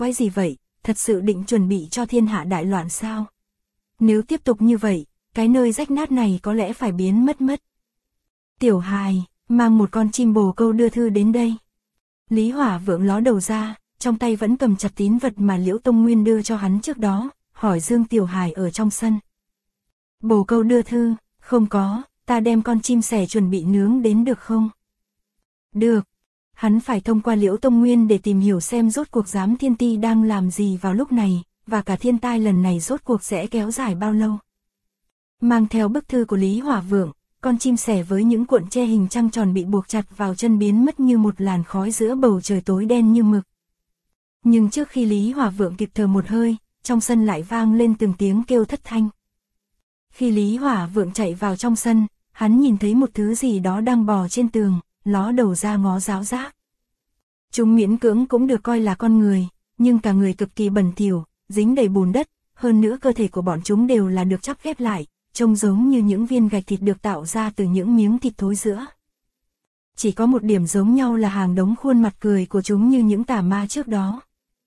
Quái gì vậy, thật sự định chuẩn bị cho thiên hạ đại loạn sao? Nếu tiếp tục như vậy, cái nơi rách nát này có lẽ phải biến mất. Tiểu hài, mang một con chim bồ câu đưa thư đến đây. Lý Hỏa Vượng ló đầu ra, trong tay vẫn cầm chặt tín vật mà Liễu Tông Nguyên đưa cho hắn trước đó, hỏi Dương Tiểu Hải ở trong sân. Bồ câu đưa thư, không có, ta đem con chim sẻ chuẩn bị nướng đến được không? Được. Hắn phải thông qua Liễu Tông Nguyên để tìm hiểu xem rốt cuộc Giám Thiên Ti đang làm gì vào lúc này, và cả thiên tai lần này rốt cuộc sẽ kéo dài bao lâu. Mang theo bức thư của Lý Hỏa Vượng, con chim sẻ với những cuộn tre hình trăng tròn bị buộc chặt vào chân biến mất như một làn khói giữa bầu trời tối đen như mực. Nhưng trước khi Lý Hỏa Vượng kịp thở một hơi, trong sân lại vang lên từng tiếng kêu thất thanh. Khi Lý Hỏa Vượng chạy vào trong sân, hắn nhìn thấy một thứ gì đó đang bò trên tường, ló đầu ra ngó ráo rác. Chúng miễn cưỡng cũng được coi là con người, nhưng cả người cực kỳ bẩn thỉu, dính đầy bùn đất, hơn nữa cơ thể của bọn chúng đều là được chắp ghép lại, trông giống như những viên gạch thịt được tạo ra từ những miếng thịt thối rữa. Chỉ có một điểm giống nhau là hàng đống khuôn mặt cười của chúng như những tà ma trước đó.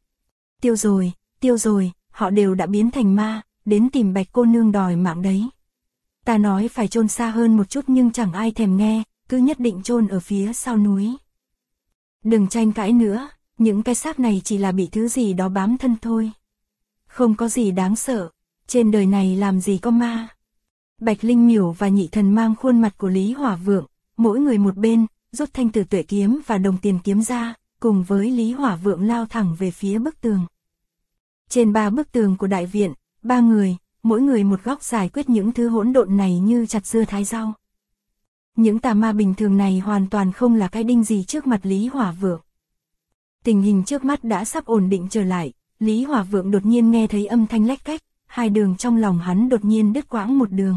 Tiêu rồi, họ đều đã biến thành ma, đến tìm Bạch cô nương đòi mạng đấy. Ta nói phải chôn xa hơn một chút nhưng chẳng ai thèm nghe, cứ nhất định chôn ở phía sau núi. Đừng tranh cãi nữa, những cái xác này chỉ là bị thứ gì đó bám thân thôi. Không có gì đáng sợ, trên đời này làm gì có ma. Bạch Linh Miểu và Nhị Thần mang khuôn mặt của Lý Hỏa Vượng, mỗi người một bên, rút thanh tử tuệ kiếm và đồng tiền kiếm ra, cùng với Lý Hỏa Vượng lao thẳng về phía bức tường. Trên 3 bức tường của đại viện, 3 người, mỗi người một góc giải quyết những thứ hỗn độn này như chặt dưa thái rau. Những tà ma bình thường này hoàn toàn không là cái đinh gì trước mặt Lý Hỏa Vượng. Tình hình trước mắt đã sắp ổn định trở lại, Lý Hỏa Vượng đột nhiên nghe thấy âm thanh lách cách, hai đường trong lòng hắn đột nhiên đứt quãng một đường.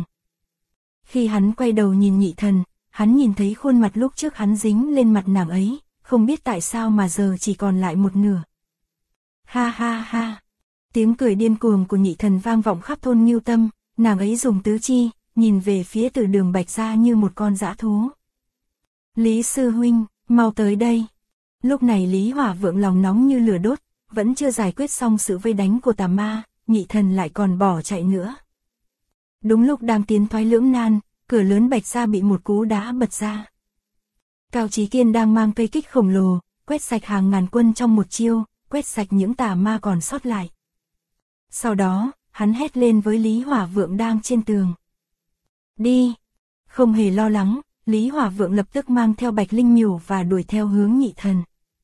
Khi hắn quay đầu nhìn Nhị Thần, hắn nhìn thấy khuôn mặt lúc trước hắn dính lên mặt nàng ấy, không biết tại sao mà giờ chỉ còn lại một nửa. Ha ha ha! Tiếng cười điên cuồng của Nhị Thần vang vọng khắp thôn Ngưu Tâm, nàng ấy dùng tứ chi, nhìn về phía Từ Đường Bạch Gia như một con dã thú. Lý sư huynh, mau tới đây. Lúc này Lý Hỏa Vượng lòng nóng như lửa đốt, vẫn chưa giải quyết xong sự vây đánh của tà ma, Nhị Thần lại còn bỏ chạy nữa. Đúng lúc đang tiến thoái lưỡng nan, cửa lớn Bạch Gia bị một cú đá bật ra. Cao Chí Kiên đang mang cây kích khổng lồ, quét sạch hàng ngàn quân trong một chiêu, quét sạch những tà ma còn sót lại. Sau đó, hắn hét lên với Lý Hỏa Vượng đang trên tường. Đi! Không hề lo lắng, Lý Hỏa Vượng lập tức mang theo Bạch Linh Miểu và đuổi theo hướng Nhị Thần.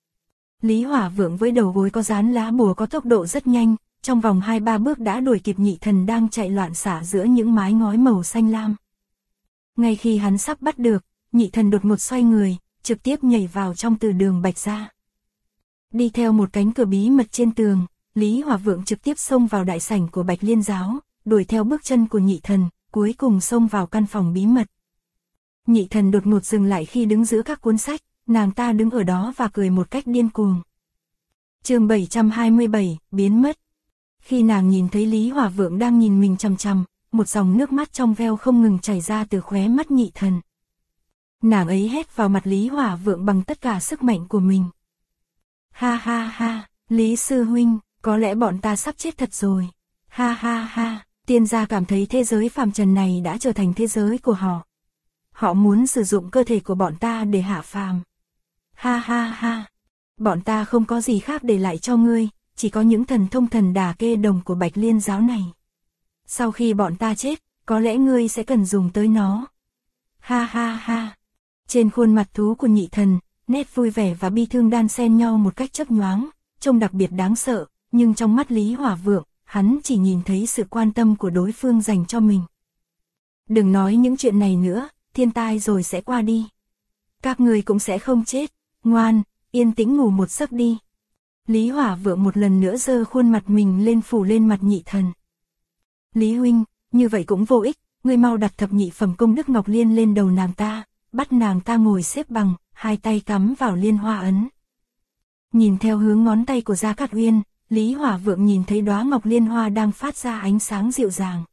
Lý Hỏa Vượng với đầu gối có dán lá bùa có tốc độ rất nhanh, trong vòng 2-3 bước đã đuổi kịp Nhị Thần đang chạy loạn xả giữa những mái ngói màu xanh lam. Ngay khi hắn sắp bắt được, Nhị Thần đột ngột xoay người, trực tiếp nhảy vào trong Từ Đường Bạch Gia. Đi theo một cánh cửa bí mật trên tường, Lý Hỏa Vượng trực tiếp xông vào đại sảnh của Bạch Liên Giáo, đuổi theo bước chân của Nhị Thần, cuối cùng xông vào căn phòng bí mật. Nhị Thần đột ngột dừng lại khi đứng giữa các cuốn sách, nàng ta đứng ở đó và cười một cách điên cuồng. Chương 727, biến mất. Khi nàng nhìn thấy Lý Hỏa Vượng đang nhìn mình chằm chằm, một dòng nước mắt trong veo không ngừng chảy ra từ khóe mắt Nhị Thần. Nàng ấy hét vào mặt Lý Hỏa Vượng bằng tất cả sức mạnh của mình. Ha ha ha, Lý sư huynh, có lẽ bọn ta sắp chết thật rồi. Ha ha ha, tiên gia cảm thấy thế giới phàm trần này đã trở thành thế giới của họ. Họ muốn sử dụng cơ thể của bọn ta để hạ phàm. Ha ha ha, bọn ta không có gì khác để lại cho ngươi, chỉ có những thần thông thần đà kê đồng của Bạch Liên Giáo này. Sau khi bọn ta chết, có lẽ ngươi sẽ cần dùng tới nó. Ha ha ha. Trên khuôn mặt thú của Nhị Thần, nét vui vẻ và bi thương đan xen nhau một cách chớp nhoáng, trông đặc biệt đáng sợ, nhưng trong mắt Lý Hỏa Vượng, hắn chỉ nhìn thấy sự quan tâm của đối phương dành cho mình. Đừng nói những chuyện này nữa, thiên tai rồi sẽ qua đi. Các người cũng sẽ không chết, ngoan, yên tĩnh ngủ một giấc đi. Lý Hỏa Vượng một lần nữa giơ khuôn mặt mình lên phủ lên mặt Nhị Thần. Lý huynh, như vậy cũng vô ích, ngươi mau đặt thập nhị phẩm công đức ngọc liên lên đầu nàng ta, bắt nàng ta ngồi xếp bằng, hai tay cắm vào liên hoa ấn. Nhìn theo hướng ngón tay của Gia Cát Uyên, Lý Hỏa Vượng nhìn thấy đóa ngọc liên hoa đang phát ra ánh sáng dịu dàng.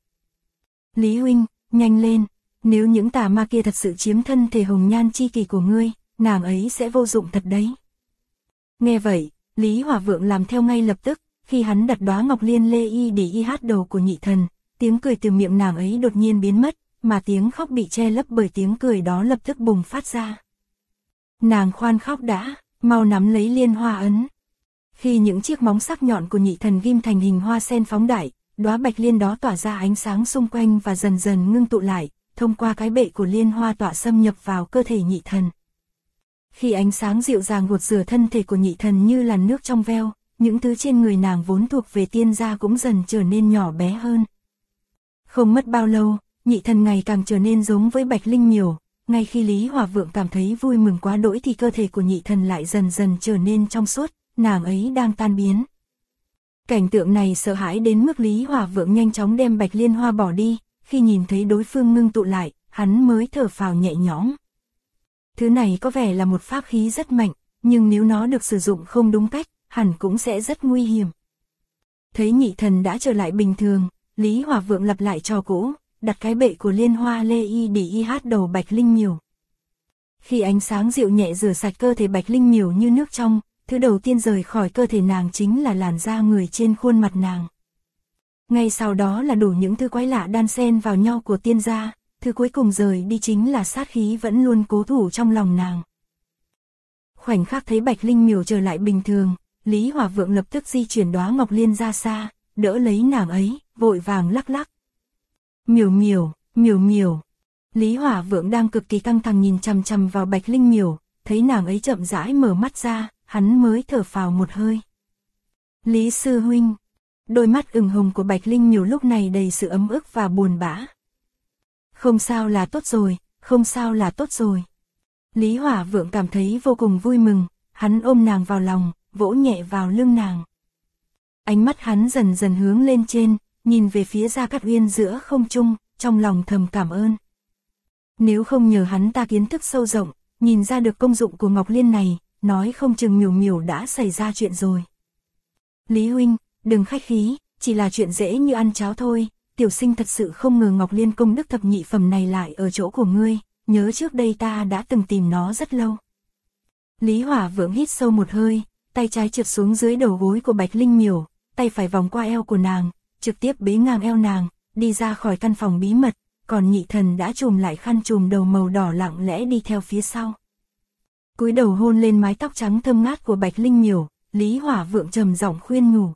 Lý huynh, nhanh lên, nếu những tà ma kia thật sự chiếm thân thể hồng nhan chi kỳ của ngươi, nàng ấy sẽ vô dụng thật đấy. Nghe vậy, Lý Hỏa Vượng làm theo ngay lập tức, khi hắn đặt đóa ngọc liên lê y để y hát đầu của nhị thần, tiếng cười từ miệng nàng ấy đột nhiên biến mất, mà tiếng khóc bị che lấp bởi tiếng cười đó lập tức bùng phát ra. Nàng khoan khóc đã, mau nắm lấy liên hoa ấn. Khi những chiếc móng sắc nhọn của nhị thần ghim thành hình hoa sen phóng đại, đóa bạch liên đó tỏa ra ánh sáng xung quanh và dần dần ngưng tụ lại, thông qua cái bệ của liên hoa tỏa xâm nhập vào cơ thể nhị thần. Khi ánh sáng dịu dàng gột rửa thân thể của nhị thần như làn nước trong veo, những thứ trên người nàng vốn thuộc về tiên gia cũng dần trở nên nhỏ bé hơn. Không mất bao lâu, nhị thần ngày càng trở nên giống với Bạch Linh Miểu, ngay khi Lý Hỏa Vượng cảm thấy vui mừng quá đỗi thì cơ thể của nhị thần lại dần dần trở nên trong suốt, nàng ấy đang tan biến. Cảnh tượng này sợ hãi đến mức Lý Hỏa Vượng nhanh chóng đem Bạch Liên Hoa bỏ đi, khi nhìn thấy đối phương ngưng tụ lại, hắn mới thở phào nhẹ nhõm. Thứ này có vẻ là một pháp khí rất mạnh, nhưng nếu nó được sử dụng không đúng cách, hẳn cũng sẽ rất nguy hiểm. Thấy nhị thần đã trở lại bình thường, Lý Hỏa Vượng lặp lại trò cũ, đặt cái bệ của liên hoa lê y để y hát đầu Bạch Linh Miểu. Khi ánh sáng dịu nhẹ rửa sạch cơ thể Bạch Linh Miểu như nước trong, thứ đầu tiên rời khỏi cơ thể nàng chính là làn da người trên khuôn mặt nàng. Ngay sau đó là đủ những thứ quái lạ đan xen vào nhau của tiên gia, thứ cuối cùng rời đi chính là sát khí vẫn luôn cố thủ trong lòng nàng. Khoảnh khắc thấy Bạch Linh Miểu trở lại bình thường, Lý Hỏa Vượng lập tức di chuyển đóa ngọc liên ra xa, đỡ lấy nàng ấy, vội vàng lắc lắc. Miểu miểu, miểu miểu. Lý Hỏa Vượng đang cực kỳ căng thẳng nhìn chằm chằm vào Bạch Linh Miểu, thấy nàng ấy chậm rãi mở mắt ra, hắn mới thở phào một hơi. Lý sư huynh. Đôi mắt ửng hồng của Bạch Linh Miểu lúc này đầy sự ấm ức và buồn bã. Không sao là tốt rồi, không sao là tốt rồi. Lý Hỏa Vượng cảm thấy vô cùng vui mừng, hắn ôm nàng vào lòng, vỗ nhẹ vào lưng nàng. Ánh mắt hắn dần dần hướng lên trên, nhìn về phía Gia Cát Uyên giữa không trung, trong lòng thầm cảm ơn. Nếu không nhờ hắn ta kiến thức sâu rộng, nhìn ra được công dụng của ngọc liên này, nói không chừng Miểu Miểu đã xảy ra chuyện rồi. Lý huynh, đừng khách khí, chỉ là chuyện dễ như ăn cháo thôi, tiểu sinh thật sự không ngờ ngọc liên công đức thập nhị phẩm này lại ở chỗ của ngươi, nhớ trước đây ta đã từng tìm nó rất lâu. Lý Hỏa Vượng hít sâu một hơi, tay trái trượt xuống dưới đầu gối của Bạch Linh Miểu, tay phải vòng qua eo của nàng, trực tiếp bế ngang eo nàng, đi ra khỏi căn phòng bí mật, còn nhị thần đã trùm lại khăn trùm đầu màu đỏ lặng lẽ đi theo phía sau. Cúi đầu hôn lên mái tóc trắng thơm ngát của Bạch Linh Miểu, Lý Hỏa Vượng trầm giọng khuyên nhủ.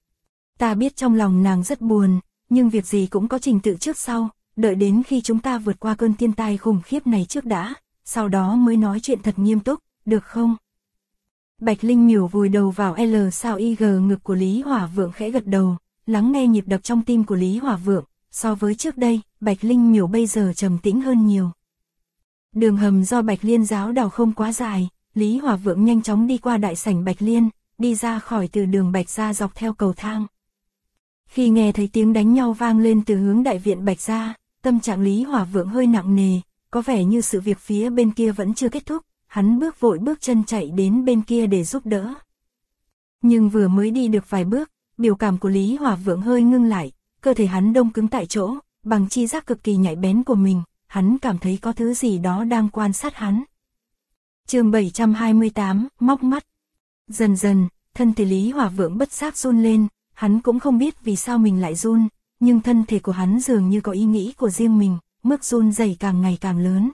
Ta biết trong lòng nàng rất buồn, nhưng việc gì cũng có trình tự trước sau, đợi đến khi chúng ta vượt qua cơn thiên tai khủng khiếp này trước đã, sau đó mới nói chuyện thật nghiêm túc, được không? Bạch Linh Miểu vùi đầu vào L sao IG ngực của Lý Hỏa Vượng khẽ gật đầu, lắng nghe nhịp đập trong tim của Lý Hỏa Vượng, so với trước đây, Bạch Linh Miểu bây giờ trầm tĩnh hơn nhiều. Đường hầm do Bạch Liên giáo đào không quá dài, Lý Hỏa Vượng nhanh chóng đi qua đại sảnh Bạch Liên, đi ra khỏi từ đường Bạch gia dọc theo cầu thang. Khi nghe thấy tiếng đánh nhau vang lên từ hướng đại viện Bạch gia, tâm trạng Lý Hỏa Vượng hơi nặng nề, có vẻ như sự việc phía bên kia vẫn chưa kết thúc, hắn vội bước chân chạy đến bên kia để giúp đỡ. Nhưng vừa mới đi được vài bước, biểu cảm của Lý Hỏa Vượng hơi ngưng lại, cơ thể hắn đông cứng tại chỗ, bằng chi giác cực kỳ nhạy bén của mình, hắn cảm thấy có thứ gì đó đang quan sát hắn. Chương 728, móc mắt. Dần dần, thân thể Lý Hỏa Vượng bất giác run lên, hắn cũng không biết vì sao mình lại run, nhưng thân thể của hắn dường như có ý nghĩ của riêng mình, mức run rẩy càng ngày càng lớn.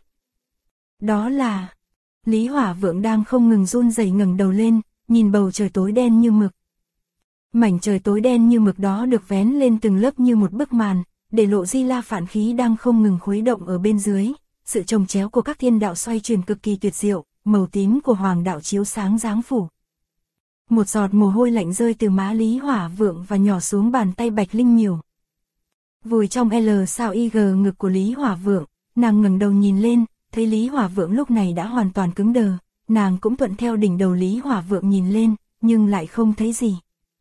Đó là... Lý Hỏa Vượng đang không ngừng run rẩy ngẩng đầu lên, nhìn bầu trời tối đen như mực. Mảnh trời tối đen như mực đó được vén lên từng lớp như một bức màn, để lộ Di La Phạn khí đang không ngừng khuấy động ở bên dưới, sự chồng chéo của các thiên đạo xoay chuyển cực kỳ tuyệt diệu, màu tím của hoàng đạo chiếu sáng giáng phủ. Một giọt mồ hôi lạnh rơi từ má Lý Hỏa Vượng và nhỏ xuống bàn tay Bạch Linh Miểu. Vùi trong L sao IG ngực của Lý Hỏa Vượng, nàng ngẩng đầu nhìn lên, thấy Lý Hỏa Vượng lúc này đã hoàn toàn cứng đờ, nàng cũng thuận theo đỉnh đầu Lý Hỏa Vượng nhìn lên, nhưng lại không thấy gì.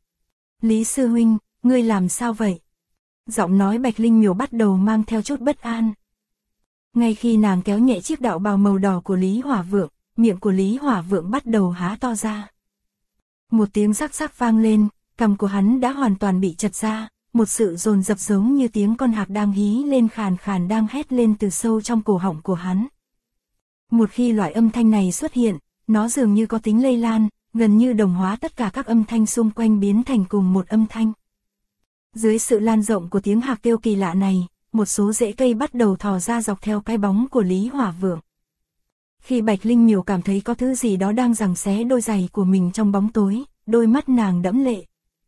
Lý sư huynh, ngươi làm sao vậy? Giọng nói Bạch Linh Miểu bắt đầu mang theo chút bất an. Ngay khi nàng kéo nhẹ chiếc đạo bào màu đỏ của Lý Hỏa Vượng, miệng của Lý Hỏa Vượng bắt đầu há to ra. Một tiếng rắc rắc vang lên, cằm của hắn đã hoàn toàn bị chật ra, một sự dồn dập giống như tiếng con hạc đang hí lên khàn khàn đang hét lên từ sâu trong cổ họng của hắn. Một khi loại âm thanh này xuất hiện, nó dường như có tính lây lan, gần như đồng hóa tất cả các âm thanh xung quanh biến thành cùng một âm thanh. Dưới sự lan rộng của tiếng hạc kêu kỳ lạ này, một số rễ cây bắt đầu thò ra dọc theo cái bóng của Lý Hỏa Vượng. Khi Bạch Linh Miểu cảm thấy có thứ gì đó đang giằng xé đôi giày của mình trong bóng tối, đôi mắt nàng đẫm lệ.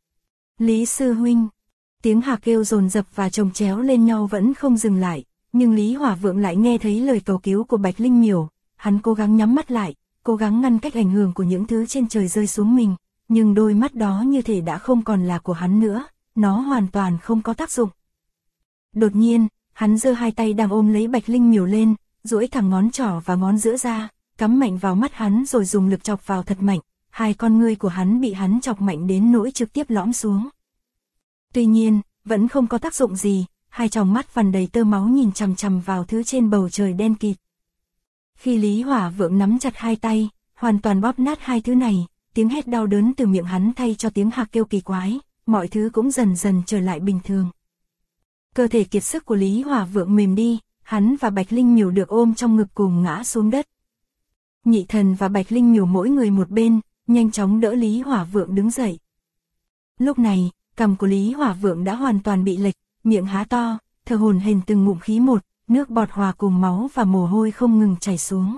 Lý sư huynh, tiếng hạc kêu dồn dập và chồng chéo lên nhau vẫn không dừng lại, nhưng Lý Hỏa Vượng lại nghe thấy lời cầu cứu của Bạch Linh Miểu, hắn cố gắng nhắm mắt lại, cố gắng ngăn cách ảnh hưởng của những thứ trên trời rơi xuống mình, nhưng đôi mắt đó như thể đã không còn là của hắn nữa, nó hoàn toàn không có tác dụng. Đột nhiên, hắn giơ hai tay đang ôm lấy Bạch Linh Miểu lên, duỗi thẳng ngón trỏ và ngón giữa ra, cắm mạnh vào mắt hắn rồi dùng lực chọc vào thật mạnh, hai con ngươi của hắn bị hắn chọc mạnh đến nỗi trực tiếp lõm xuống. Tuy nhiên, vẫn không có tác dụng gì, hai tròng mắt vằn đầy tơ máu nhìn chằm chằm vào thứ trên bầu trời đen kịt. Khi Lý Hỏa Vượng nắm chặt hai tay, hoàn toàn bóp nát hai thứ này, tiếng hét đau đớn từ miệng hắn thay cho tiếng hạc kêu kỳ quái, mọi thứ cũng dần dần trở lại bình thường. Cơ thể kiệt sức của Lý Hỏa Vượng mềm đi, hắn và Bạch Linh Miểu được ôm trong ngực cùng ngã xuống đất. Nhị Thần và Bạch Linh Miểu mỗi người một bên, nhanh chóng đỡ Lý Hỏa Vượng đứng dậy. Lúc này, cằm của Lý Hỏa Vượng đã hoàn toàn bị lệch, miệng há to, thở hổn hển từng ngụm khí một, nước bọt hòa cùng máu và mồ hôi không ngừng chảy xuống.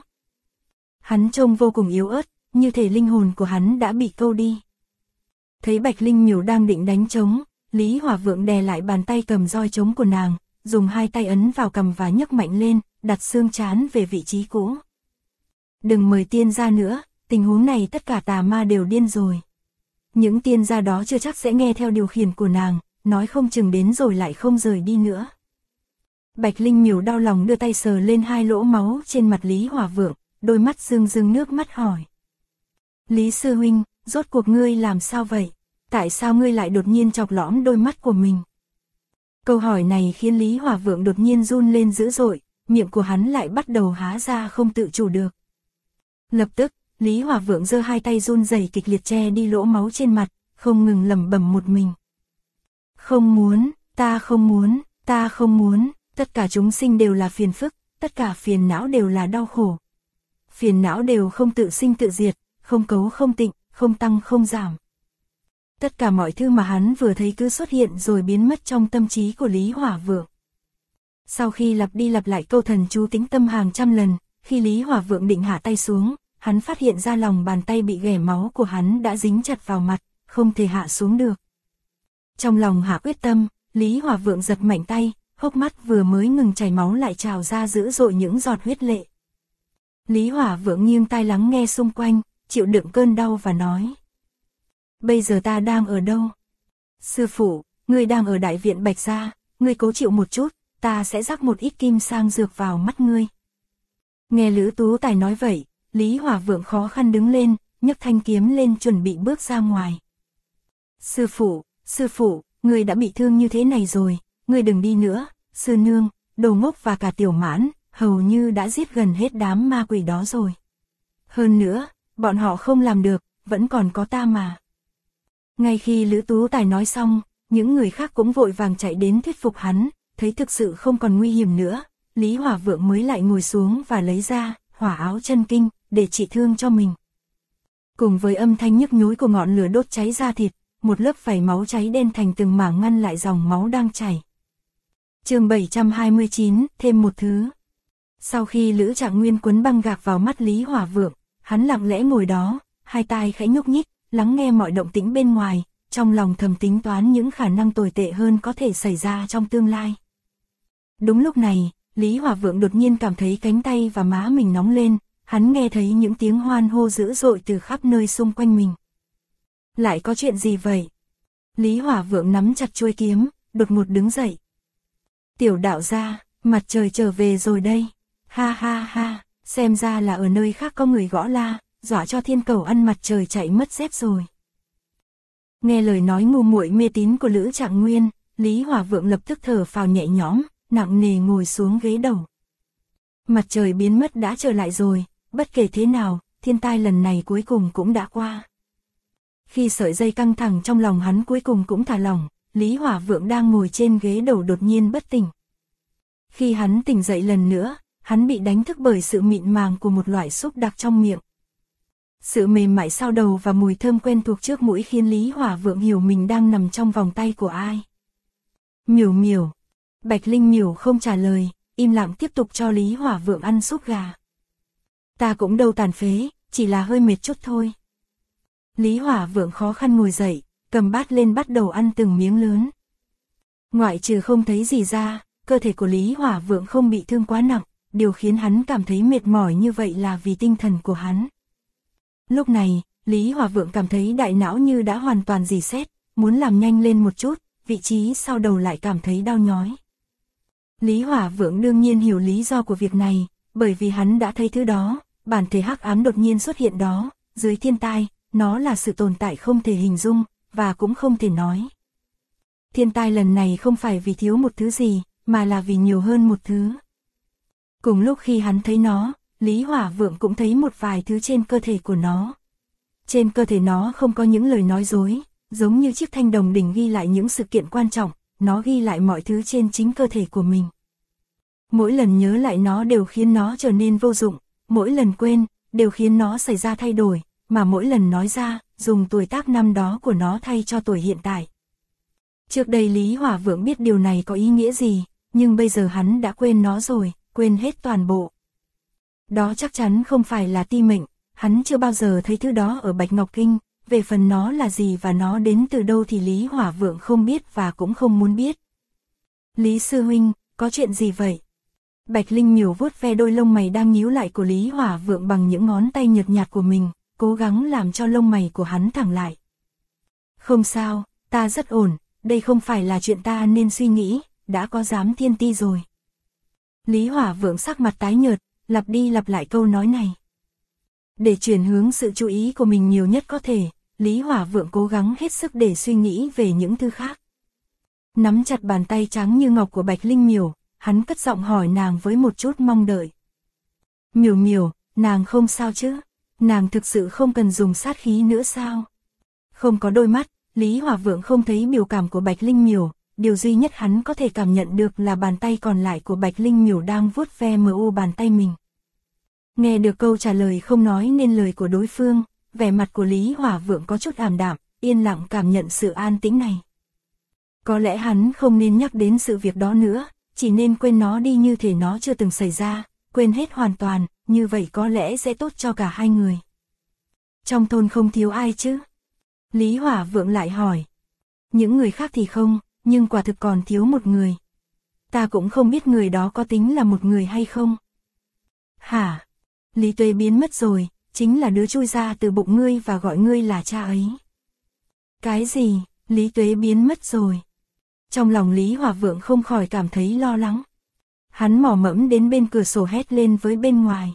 Hắn trông vô cùng yếu ớt, như thể linh hồn của hắn đã bị câu đi. Thấy Bạch Linh Miểu đang định đánh trống, Lý Hỏa Vượng đè lại bàn tay cầm roi trống của nàng, dùng hai tay ấn vào cằm và nhấc mạnh lên, đặt xương trán về vị trí cũ. Đừng mời tiên gia nữa, tình huống này tất cả tà ma đều điên rồi. Những tiên gia đó chưa chắc sẽ nghe theo điều khiển của nàng, nói không chừng đến rồi lại không rời đi nữa. Bạch Linh Miểu đau lòng đưa tay sờ lên hai lỗ máu trên mặt Lý Hỏa Vượng, đôi mắt rưng rưng nước mắt hỏi. Lý sư huynh, rốt cuộc ngươi làm sao vậy? Tại sao ngươi lại đột nhiên chọc lõm đôi mắt của mình? Câu hỏi này khiến Lý Hỏa Vượng đột nhiên run lên dữ dội, miệng của hắn lại bắt đầu há ra không tự chủ được. Lập tức, Lý Hỏa Vượng giơ hai tay run rẩy kịch liệt che đi lỗ máu trên mặt, không ngừng lẩm bẩm một mình. Không muốn, ta không muốn, ta không muốn, tất cả chúng sinh đều là phiền phức, tất cả phiền não đều là đau khổ. Phiền não đều không tự sinh tự diệt, không cấu không tịnh, không tăng không giảm. Tất cả mọi thứ mà hắn vừa thấy cứ xuất hiện rồi biến mất trong tâm trí của Lý Hỏa Vượng. Sau khi lặp đi lặp lại câu thần chú tĩnh tâm hàng trăm lần, khi Lý Hỏa Vượng định hạ tay xuống, hắn phát hiện ra lòng bàn tay bị ghẻ máu của hắn đã dính chặt vào mặt, không thể hạ xuống được. Trong lòng hạ quyết tâm, Lý Hỏa Vượng giật mạnh tay, hốc mắt vừa mới ngừng chảy máu lại trào ra dữ dội những giọt huyết lệ. Lý Hỏa Vượng nghiêng tai lắng nghe xung quanh, chịu đựng cơn đau và nói. Bây giờ ta đang ở đâu? Sư phụ, ngươi đang ở đại viện Bạch Gia, ngươi cố chịu một chút, ta sẽ rắc một ít kim sang dược vào mắt ngươi. Nghe Lữ Tú Tài nói vậy, Lý Hỏa Vượng khó khăn đứng lên, nhấc thanh kiếm lên chuẩn bị bước ra ngoài. Sư phụ, ngươi đã bị thương như thế này rồi, ngươi đừng đi nữa, sư nương, Đồ Ngốc và cả Tiểu Mãn, hầu như đã giết gần hết đám ma quỷ đó rồi. Hơn nữa, bọn họ không làm được, vẫn còn có ta mà. Ngay khi Lữ Tú Tài nói xong, những người khác cũng vội vàng chạy đến thuyết phục hắn, thấy thực sự không còn nguy hiểm nữa, Lý Hỏa Vượng mới lại ngồi xuống và lấy ra hỏa áo chân kinh để trị thương cho mình. Cùng với âm thanh nhức nhối của ngọn lửa đốt cháy da thịt, một lớp vảy máu cháy đen thành từng mảng ngăn lại dòng máu đang chảy. Chương 729, thêm một thứ. Sau khi Lữ Trạng Nguyên quấn băng gạc vào mắt Lý Hỏa Vượng, hắn lặng lẽ ngồi đó, hai tai khẽ nhúc nhích, lắng nghe mọi động tĩnh bên ngoài, trong lòng thầm tính toán những khả năng tồi tệ hơn có thể xảy ra trong tương lai. Đúng lúc này, Lý Hỏa Vượng đột nhiên cảm thấy cánh tay và má mình nóng lên, hắn nghe thấy những tiếng hoan hô dữ dội từ khắp nơi xung quanh mình. Lại có chuyện gì vậy? Lý Hỏa Vượng nắm chặt chuôi kiếm, đột ngột đứng dậy. Tiểu đạo gia, mặt trời trở về rồi đây. Ha ha ha, xem ra là ở nơi khác có người gõ la, dọa cho thiên cầu ăn mặt trời chạy mất dép rồi. Nghe lời nói ngu muội mê tín của Lữ Trạng Nguyên, Lý Hỏa Vượng lập tức thở phào nhẹ nhõm, nặng nề ngồi xuống ghế đầu. Mặt trời biến mất đã trở lại rồi, bất kể thế nào, thiên tai lần này cuối cùng cũng đã qua. Khi sợi dây căng thẳng trong lòng hắn cuối cùng cũng thả lỏng, Lý Hỏa Vượng đang ngồi trên ghế đầu đột nhiên bất tỉnh. Khi hắn tỉnh dậy lần nữa, hắn bị đánh thức bởi sự mịn màng của một loại xúc đặc trong miệng. Sự mềm mại sau đầu và mùi thơm quen thuộc trước mũi khiến Lý Hỏa Vượng hiểu mình đang nằm trong vòng tay của ai. Miểu miểu. Bạch Linh Miểu không trả lời, im lặng tiếp tục cho Lý Hỏa Vượng ăn súp gà. Ta cũng đâu tàn phế, chỉ là hơi mệt chút thôi. Lý Hỏa Vượng khó khăn ngồi dậy, cầm bát lên bắt đầu ăn từng miếng lớn. Ngoại trừ không thấy gì ra, cơ thể của Lý Hỏa Vượng không bị thương quá nặng, điều khiến hắn cảm thấy mệt mỏi như vậy là vì tinh thần của hắn. Lúc này, Lý Hỏa Vượng cảm thấy đại não như đã hoàn toàn rỉ sét, muốn làm nhanh lên một chút, vị trí sau đầu lại cảm thấy đau nhói. Lý Hỏa Vượng đương nhiên hiểu lý do của việc này, bởi vì hắn đã thấy thứ đó, bản thể hắc ám đột nhiên xuất hiện đó, dưới thiên tai, nó là sự tồn tại không thể hình dung, và cũng không thể nói. Thiên tai lần này không phải vì thiếu một thứ gì, mà là vì nhiều hơn một thứ. Cùng lúc khi hắn thấy nó, Lý Hỏa Vượng cũng thấy một vài thứ trên cơ thể của nó. Trên cơ thể nó không có những lời nói dối, giống như chiếc thanh đồng đỉnh ghi lại những sự kiện quan trọng, nó ghi lại mọi thứ trên chính cơ thể của mình. Mỗi lần nhớ lại nó đều khiến nó trở nên vô dụng, mỗi lần quên, đều khiến nó xảy ra thay đổi, mà mỗi lần nói ra, dùng tuổi tác năm đó của nó thay cho tuổi hiện tại. Trước đây Lý Hỏa Vượng biết điều này có ý nghĩa gì, nhưng bây giờ hắn đã quên nó rồi, quên hết toàn bộ. Đó chắc chắn không phải là ti mệnh, hắn chưa bao giờ thấy thứ đó ở Bạch Ngọc Kinh, về phần nó là gì và nó đến từ đâu thì Lý Hỏa Vượng không biết và cũng không muốn biết. Lý sư huynh, có chuyện gì vậy? Bạch Linh Miểu vuốt ve đôi lông mày đang nhíu lại của Lý Hỏa Vượng bằng những ngón tay nhợt nhạt của mình, cố gắng làm cho lông mày của hắn thẳng lại. Không sao, ta rất ổn, đây không phải là chuyện ta nên suy nghĩ, đã có giám thiên ti rồi. Lý Hỏa Vượng sắc mặt tái nhợt, lặp đi lặp lại câu nói này. Để chuyển hướng sự chú ý của mình nhiều nhất có thể, Lý Hỏa Vượng cố gắng hết sức để suy nghĩ về những thứ khác. Nắm chặt bàn tay trắng như ngọc của Bạch Linh Miểu, hắn cất giọng hỏi nàng với một chút mong đợi. Miểu Miểu, nàng không sao chứ? Nàng thực sự không cần dùng sát khí nữa sao? Không có đôi mắt, Lý Hỏa Vượng không thấy biểu cảm của Bạch Linh Miểu, điều duy nhất hắn có thể cảm nhận được là bàn tay còn lại của Bạch Linh Miểu đang vuốt ve bàn tay mình. Nghe được câu trả lời không nói nên lời của đối phương, vẻ mặt của Lý Hỏa Vượng có chút ảm đạm, yên lặng cảm nhận sự an tĩnh này. Có lẽ hắn không nên nhắc đến sự việc đó nữa, chỉ nên quên nó đi như thể nó chưa từng xảy ra, quên hết hoàn toàn, như vậy có lẽ sẽ tốt cho cả hai người. Trong thôn không thiếu ai chứ? Lý Hỏa Vượng lại hỏi. Những người khác thì không, nhưng quả thực còn thiếu một người. Ta cũng không biết người đó có tính là một người hay không. Hả? Lý Tuế biến mất rồi, chính là đứa chui ra từ bụng ngươi và gọi ngươi là cha ấy. Cái gì? Lý Tuế biến mất rồi. Trong lòng Lý Hỏa Vượng không khỏi cảm thấy lo lắng. Hắn mò mẫm đến bên cửa sổ hét lên với bên ngoài.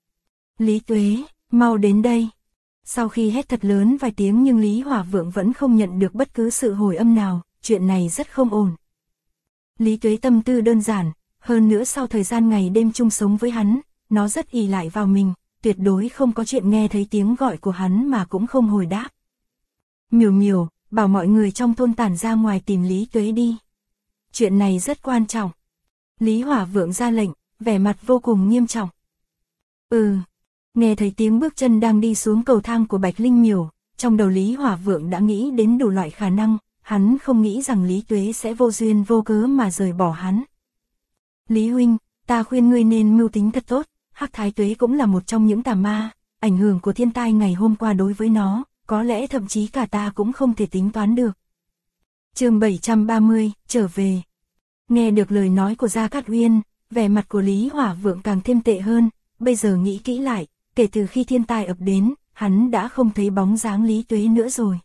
Lý Tuế, mau đến đây. Sau khi hét thật lớn vài tiếng nhưng Lý Hỏa Vượng vẫn không nhận được bất cứ sự hồi âm nào, chuyện này rất không ổn. Lý Tuế tâm tư đơn giản, hơn nữa sau thời gian ngày đêm chung sống với hắn, nó rất ỷ lại vào mình, tuyệt đối không có chuyện nghe thấy tiếng gọi của hắn mà cũng không hồi đáp. Miểu Miểu, bảo mọi người trong thôn tản ra ngoài tìm Lý Tuế đi. Chuyện này rất quan trọng. Lý Hỏa Vượng ra lệnh, vẻ mặt vô cùng nghiêm trọng. Nghe thấy tiếng bước chân đang đi xuống cầu thang của Bạch Linh Miểu, trong đầu Lý Hỏa Vượng đã nghĩ đến đủ loại khả năng, hắn không nghĩ rằng Lý Tuế sẽ vô duyên vô cớ mà rời bỏ hắn. Lý huynh, ta khuyên ngươi nên mưu tính thật tốt, Hắc Thái Tuế cũng là một trong những tà ma, ảnh hưởng của thiên tai ngày hôm qua đối với nó, có lẽ thậm chí cả ta cũng không thể tính toán được. Chương 730, trở về. Nghe được lời nói của Gia Cát Uyên, vẻ mặt của Lý Hỏa Vượng càng thêm tệ hơn, bây giờ nghĩ kỹ lại, kể từ khi thiên tai ập đến, hắn đã không thấy bóng dáng Lý Tuế nữa rồi.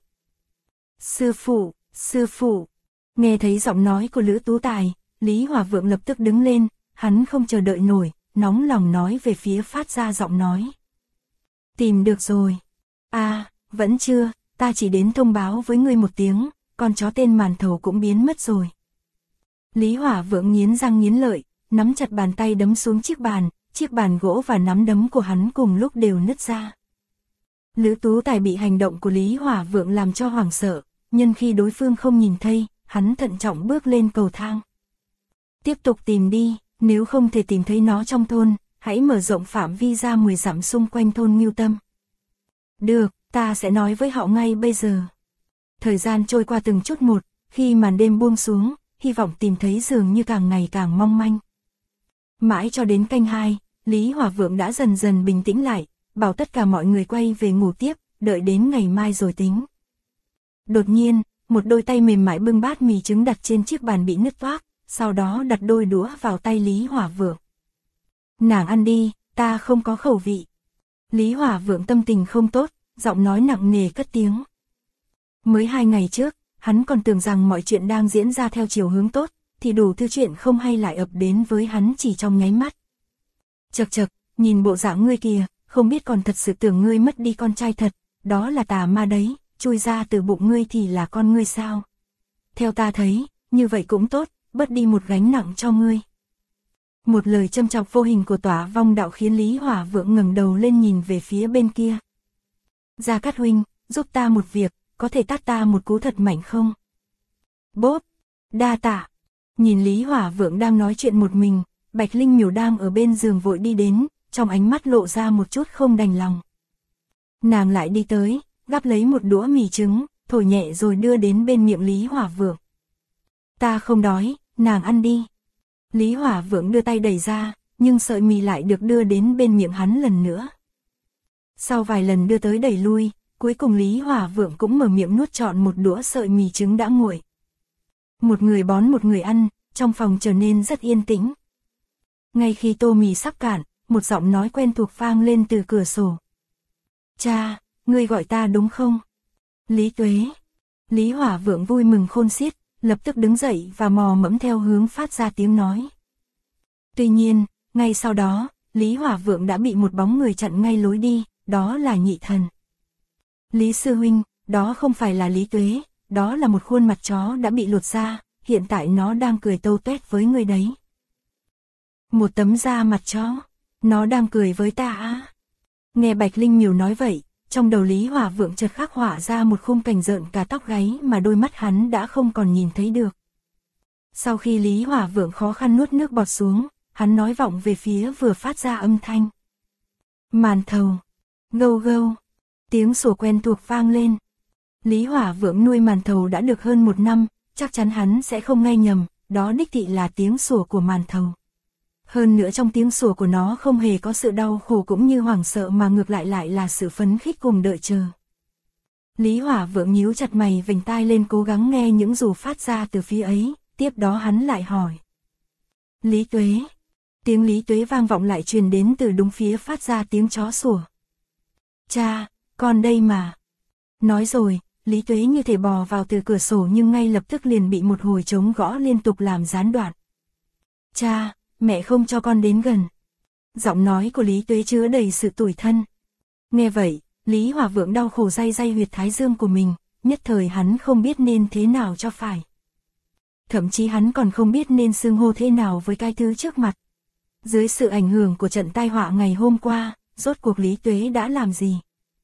Sư phụ, nghe thấy giọng nói của Lữ Tú Tài, Lý Hỏa Vượng lập tức đứng lên, hắn không chờ đợi nổi, nóng lòng nói về phía phát ra giọng nói. Tìm được rồi. Vẫn chưa, ta chỉ đến thông báo với ngươi một tiếng, con chó tên Màn Thầu cũng biến mất rồi. Lý Hỏa Vượng nghiến răng nghiến lợi, nắm chặt bàn tay đấm xuống chiếc bàn gỗ và nắm đấm của hắn cùng lúc đều nứt ra. Lữ Tú Tài bị hành động của Lý Hỏa Vượng làm cho hoảng sợ, nhân khi đối phương không nhìn thấy, hắn thận trọng bước lên cầu thang. Tiếp tục tìm đi, nếu không thể tìm thấy nó trong thôn, hãy mở rộng phạm vi ra 10 dặm xung quanh thôn Ngưu Tâm. Được, ta sẽ nói với họ ngay bây giờ. Thời gian trôi qua từng chút một, khi màn đêm buông xuống, hy vọng tìm thấy dường như càng ngày càng mong manh. Mãi cho đến canh 2, Lý Hỏa Vượng đã dần dần bình tĩnh lại, bảo tất cả mọi người quay về ngủ tiếp, đợi đến ngày mai rồi tính. Đột nhiên, một đôi tay mềm mại bưng bát mì trứng đặt trên chiếc bàn bị nứt toác, sau đó đặt đôi đũa vào tay Lý Hỏa Vượng. Nàng ăn đi, ta không có khẩu vị. Lý Hỏa Vượng tâm tình không tốt, giọng nói nặng nề cất tiếng. Mới 2 ngày trước, hắn còn tưởng rằng mọi chuyện đang diễn ra theo chiều hướng tốt, thì đủ thứ chuyện không hay lại ập đến với hắn chỉ trong nháy mắt. Chậc chậc, nhìn bộ dạng ngươi kìa, không biết còn thật sự tưởng ngươi mất đi con trai thật, đó là tà ma đấy, chui ra từ bụng ngươi thì là con ngươi sao? Theo ta thấy, như vậy cũng tốt, bớt đi một gánh nặng cho ngươi. Một lời châm chọc vô hình của Tỏa Vong Đạo khiến Lý Hỏa Vượng ngẩng đầu lên nhìn về phía bên kia. Gia Cát huynh, giúp ta một việc, có thể tát ta một cú thật mạnh không? Bốp, đa tạ. Nhìn Lý Hỏa Vượng đang nói chuyện một mình, Bạch Linh Miểu đang ở bên giường vội đi đến, trong ánh mắt lộ ra một chút không đành lòng. Nàng lại đi tới, gắp lấy một đũa mì trứng, thổi nhẹ rồi đưa đến bên miệng Lý Hỏa Vượng. Ta không đói, nàng ăn đi. Lý Hỏa Vượng đưa tay đẩy ra, nhưng sợi mì lại được đưa đến bên miệng hắn lần nữa. Sau vài lần đưa tới đẩy lui, cuối cùng Lý Hỏa Vượng cũng mở miệng nuốt trọn một đũa sợi mì trứng đã nguội. Một người bón một người ăn, trong phòng trở nên rất yên tĩnh. Ngay khi tô mì sắp cạn, một giọng nói quen thuộc vang lên từ cửa sổ. Cha, ngươi gọi ta đúng không? Lý Tuế. Lý Hỏa Vượng vui mừng khôn xiết, lập tức đứng dậy và mò mẫm theo hướng phát ra tiếng nói. Tuy nhiên, ngay sau đó, Lý Hỏa Vượng đã bị một bóng người chặn ngay lối đi, đó là Nhị Thần. Lý sư huynh, đó không phải là Lý Tuế, đó là một khuôn mặt chó đã bị lột da, hiện tại nó đang cười tâu tuét với ngươi đấy. Một tấm da mặt chó, nó đang cười với ta á. Nghe Bạch Linh Miểu nói vậy, trong đầu Lý Hỏa Vượng chợt khắc họa ra một khung cảnh rợn cả tóc gáy mà đôi mắt hắn đã không còn nhìn thấy được. Sau khi Lý Hỏa Vượng khó khăn nuốt nước bọt xuống, hắn nói vọng về phía vừa phát ra âm thanh. Màn thầu, gâu gâu, tiếng sủa quen thuộc vang lên. Lý Hỏa Vượng nuôi màn thầu đã được hơn 1 năm, chắc chắn hắn sẽ không nghe nhầm, đó đích thị là tiếng sủa của màn thầu. Hơn nữa trong tiếng sủa của nó không hề có sự đau khổ cũng như hoảng sợ mà ngược lại lại là sự phấn khích cùng đợi chờ. Lý Hỏa Vượng nhíu chặt mày vành tai lên cố gắng nghe những dù phát ra từ phía ấy, tiếp đó hắn lại hỏi. Lý Tuế. Tiếng Lý Tuế vang vọng lại truyền đến từ đúng phía phát ra tiếng chó sủa. Cha, con đây mà. Nói rồi, Lý Tuế như thể bò vào từ cửa sổ nhưng ngay lập tức liền bị một hồi trống gõ liên tục làm gián đoạn. Cha, mẹ không cho con đến gần. Giọng nói của Lý Tuế chứa đầy sự tủi thân. Nghe vậy, Lý Hỏa Vượng đau khổ day day huyệt thái dương của mình, nhất thời hắn không biết nên thế nào cho phải. Thậm chí hắn còn không biết nên xưng hô thế nào với cái thứ trước mặt. Dưới sự ảnh hưởng của trận tai họa ngày hôm qua, rốt cuộc Lý Tuế đã làm gì?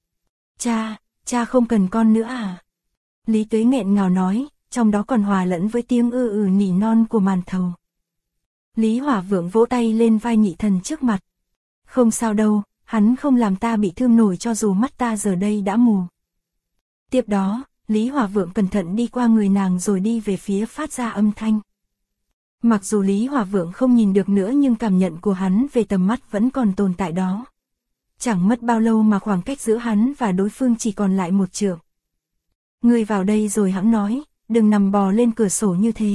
Cha không cần con nữa à? Lý Tuế nghẹn ngào nói, trong đó còn hòa lẫn với tiếng nỉ non của màn thầu. Lý Hỏa Vượng vỗ tay lên vai Nhị Thần trước mặt. Không sao đâu, hắn không làm ta bị thương nổi cho dù mắt ta giờ đây đã mù. Tiếp đó, Lý Hỏa Vượng cẩn thận đi qua người nàng rồi đi về phía phát ra âm thanh. Mặc dù Lý Hỏa Vượng không nhìn được nữa nhưng cảm nhận của hắn về tầm mắt vẫn còn tồn tại đó. Chẳng mất bao lâu mà khoảng cách giữa hắn và đối phương chỉ còn lại 1 trượng. Ngươi vào đây rồi hẵng nói, đừng nằm bò lên cửa sổ như thế.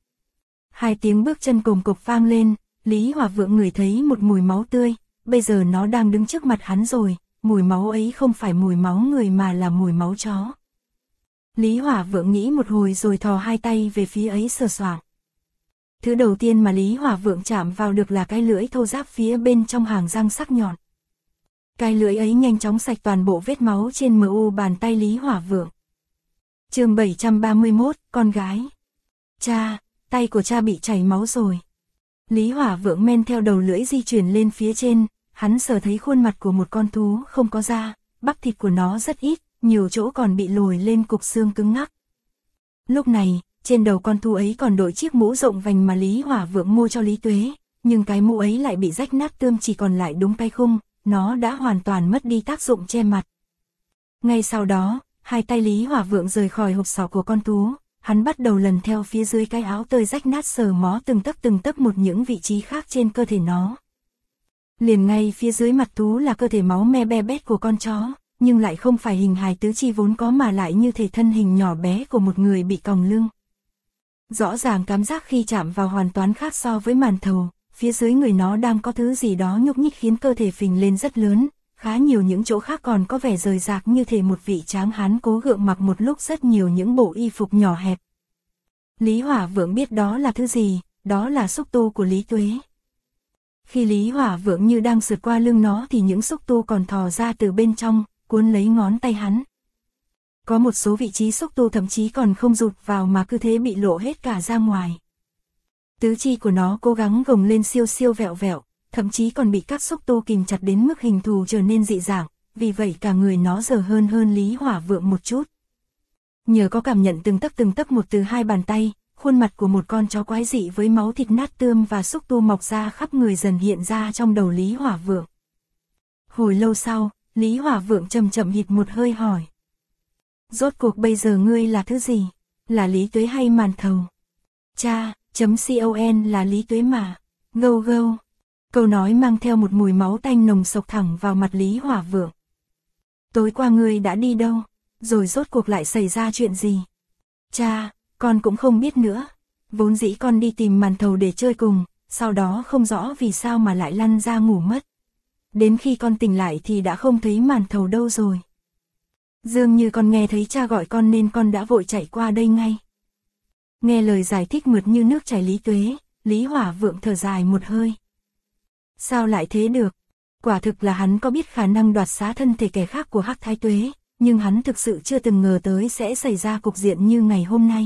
2 tiếng bước chân cồm cộp vang lên, Lý Hỏa Vượng ngửi thấy một mùi máu tươi, bây giờ nó đang đứng trước mặt hắn rồi, mùi máu ấy không phải mùi máu người mà là mùi máu chó. Lý Hỏa Vượng nghĩ một hồi rồi thò 2 tay về phía ấy sờ soạng. Thứ đầu tiên mà Lý Hỏa Vượng chạm vào được là cái lưỡi thô ráp phía bên trong hàng răng sắc nhọn. Cái lưỡi ấy nhanh chóng sạch toàn bộ vết máu trên bàn tay Lý Hỏa Vượng. Chương 731, con gái. Cha, tay của cha bị chảy máu rồi. Lý Hỏa Vượng men theo đầu lưỡi di chuyển lên phía trên, hắn sờ thấy khuôn mặt của một con thú không có da, bắp thịt của nó rất ít, nhiều chỗ còn bị lồi lên cục xương cứng ngắc. Lúc này, trên đầu con thú ấy còn đội chiếc mũ rộng vành mà Lý Hỏa Vượng mua cho Lý Tuế, nhưng cái mũ ấy lại bị rách nát tươm chỉ còn lại đúng cái khung, nó đã hoàn toàn mất đi tác dụng che mặt. Ngay sau đó, hai tay Lý Hỏa Vượng rời khỏi hộp sọ của con thú, hắn bắt đầu lần theo phía dưới cái áo tơi rách nát sờ mó từng tấc một những vị trí khác trên cơ thể nó. Liền ngay phía dưới mặt thú là cơ thể máu me be bét của con chó, nhưng lại không phải hình hài tứ chi vốn có mà lại như thể thân hình nhỏ bé của một người bị còng lưng. Rõ ràng cảm giác khi chạm vào hoàn toàn khác so với màn thầu, phía dưới người nó đang có thứ gì đó nhúc nhích khiến cơ thể phình lên rất lớn, khá nhiều những chỗ khác còn có vẻ rời rạc như thể một vị tráng hán cố gượng mặc một lúc rất nhiều những bộ y phục nhỏ hẹp. Lý Hỏa Vượng biết đó là thứ gì, đó là xúc tu của Lý Tuế. Khi Lý Hỏa Vượng như đang sượt qua lưng nó thì những xúc tu còn thò ra từ bên trong, cuốn lấy ngón tay hắn. Có một số vị trí xúc tu thậm chí còn không rụt vào mà cứ thế bị lộ hết cả ra ngoài. Tứ chi của nó cố gắng gồng lên siêu siêu vẹo vẹo, thậm chí còn bị các xúc tu kìm chặt đến mức hình thù trở nên dị dạng, vì vậy cả người nó giờ hơn Lý Hỏa Vượng một chút. Nhờ có cảm nhận từng tấc một từ hai bàn tay, khuôn mặt của một con chó quái dị với máu thịt nát tươm và xúc tu mọc ra khắp người dần hiện ra trong đầu Lý Hỏa Vượng. Hồi lâu sau, Lý Hỏa Vượng chậm chậm hít một hơi hỏi. Rốt cuộc bây giờ ngươi là thứ gì? Là Lý Tuế hay màn thầu? Cha.con là Lý Tuế mà. Gâu gâu. Câu nói mang theo một mùi máu tanh nồng sộc thẳng vào mặt Lý Hỏa Vượng. Tối qua ngươi đã đi đâu? Rồi rốt cuộc lại xảy ra chuyện gì? Cha, con cũng không biết nữa. Vốn dĩ con đi tìm màn thầu để chơi cùng, sau đó không rõ vì sao mà lại lăn ra ngủ mất. Đến khi con tỉnh lại thì đã không thấy màn thầu đâu rồi. Dường như con nghe thấy cha gọi con nên con đã vội chạy qua đây ngay. Nghe lời giải thích mượt như nước chảy Lý Tuế, Lý Hỏa Vượng thở dài một hơi. Sao lại thế được? Quả thực là hắn có biết khả năng đoạt xá thân thể kẻ khác của Hắc Thái Tuế, nhưng hắn thực sự chưa từng ngờ tới sẽ xảy ra cục diện như ngày hôm nay.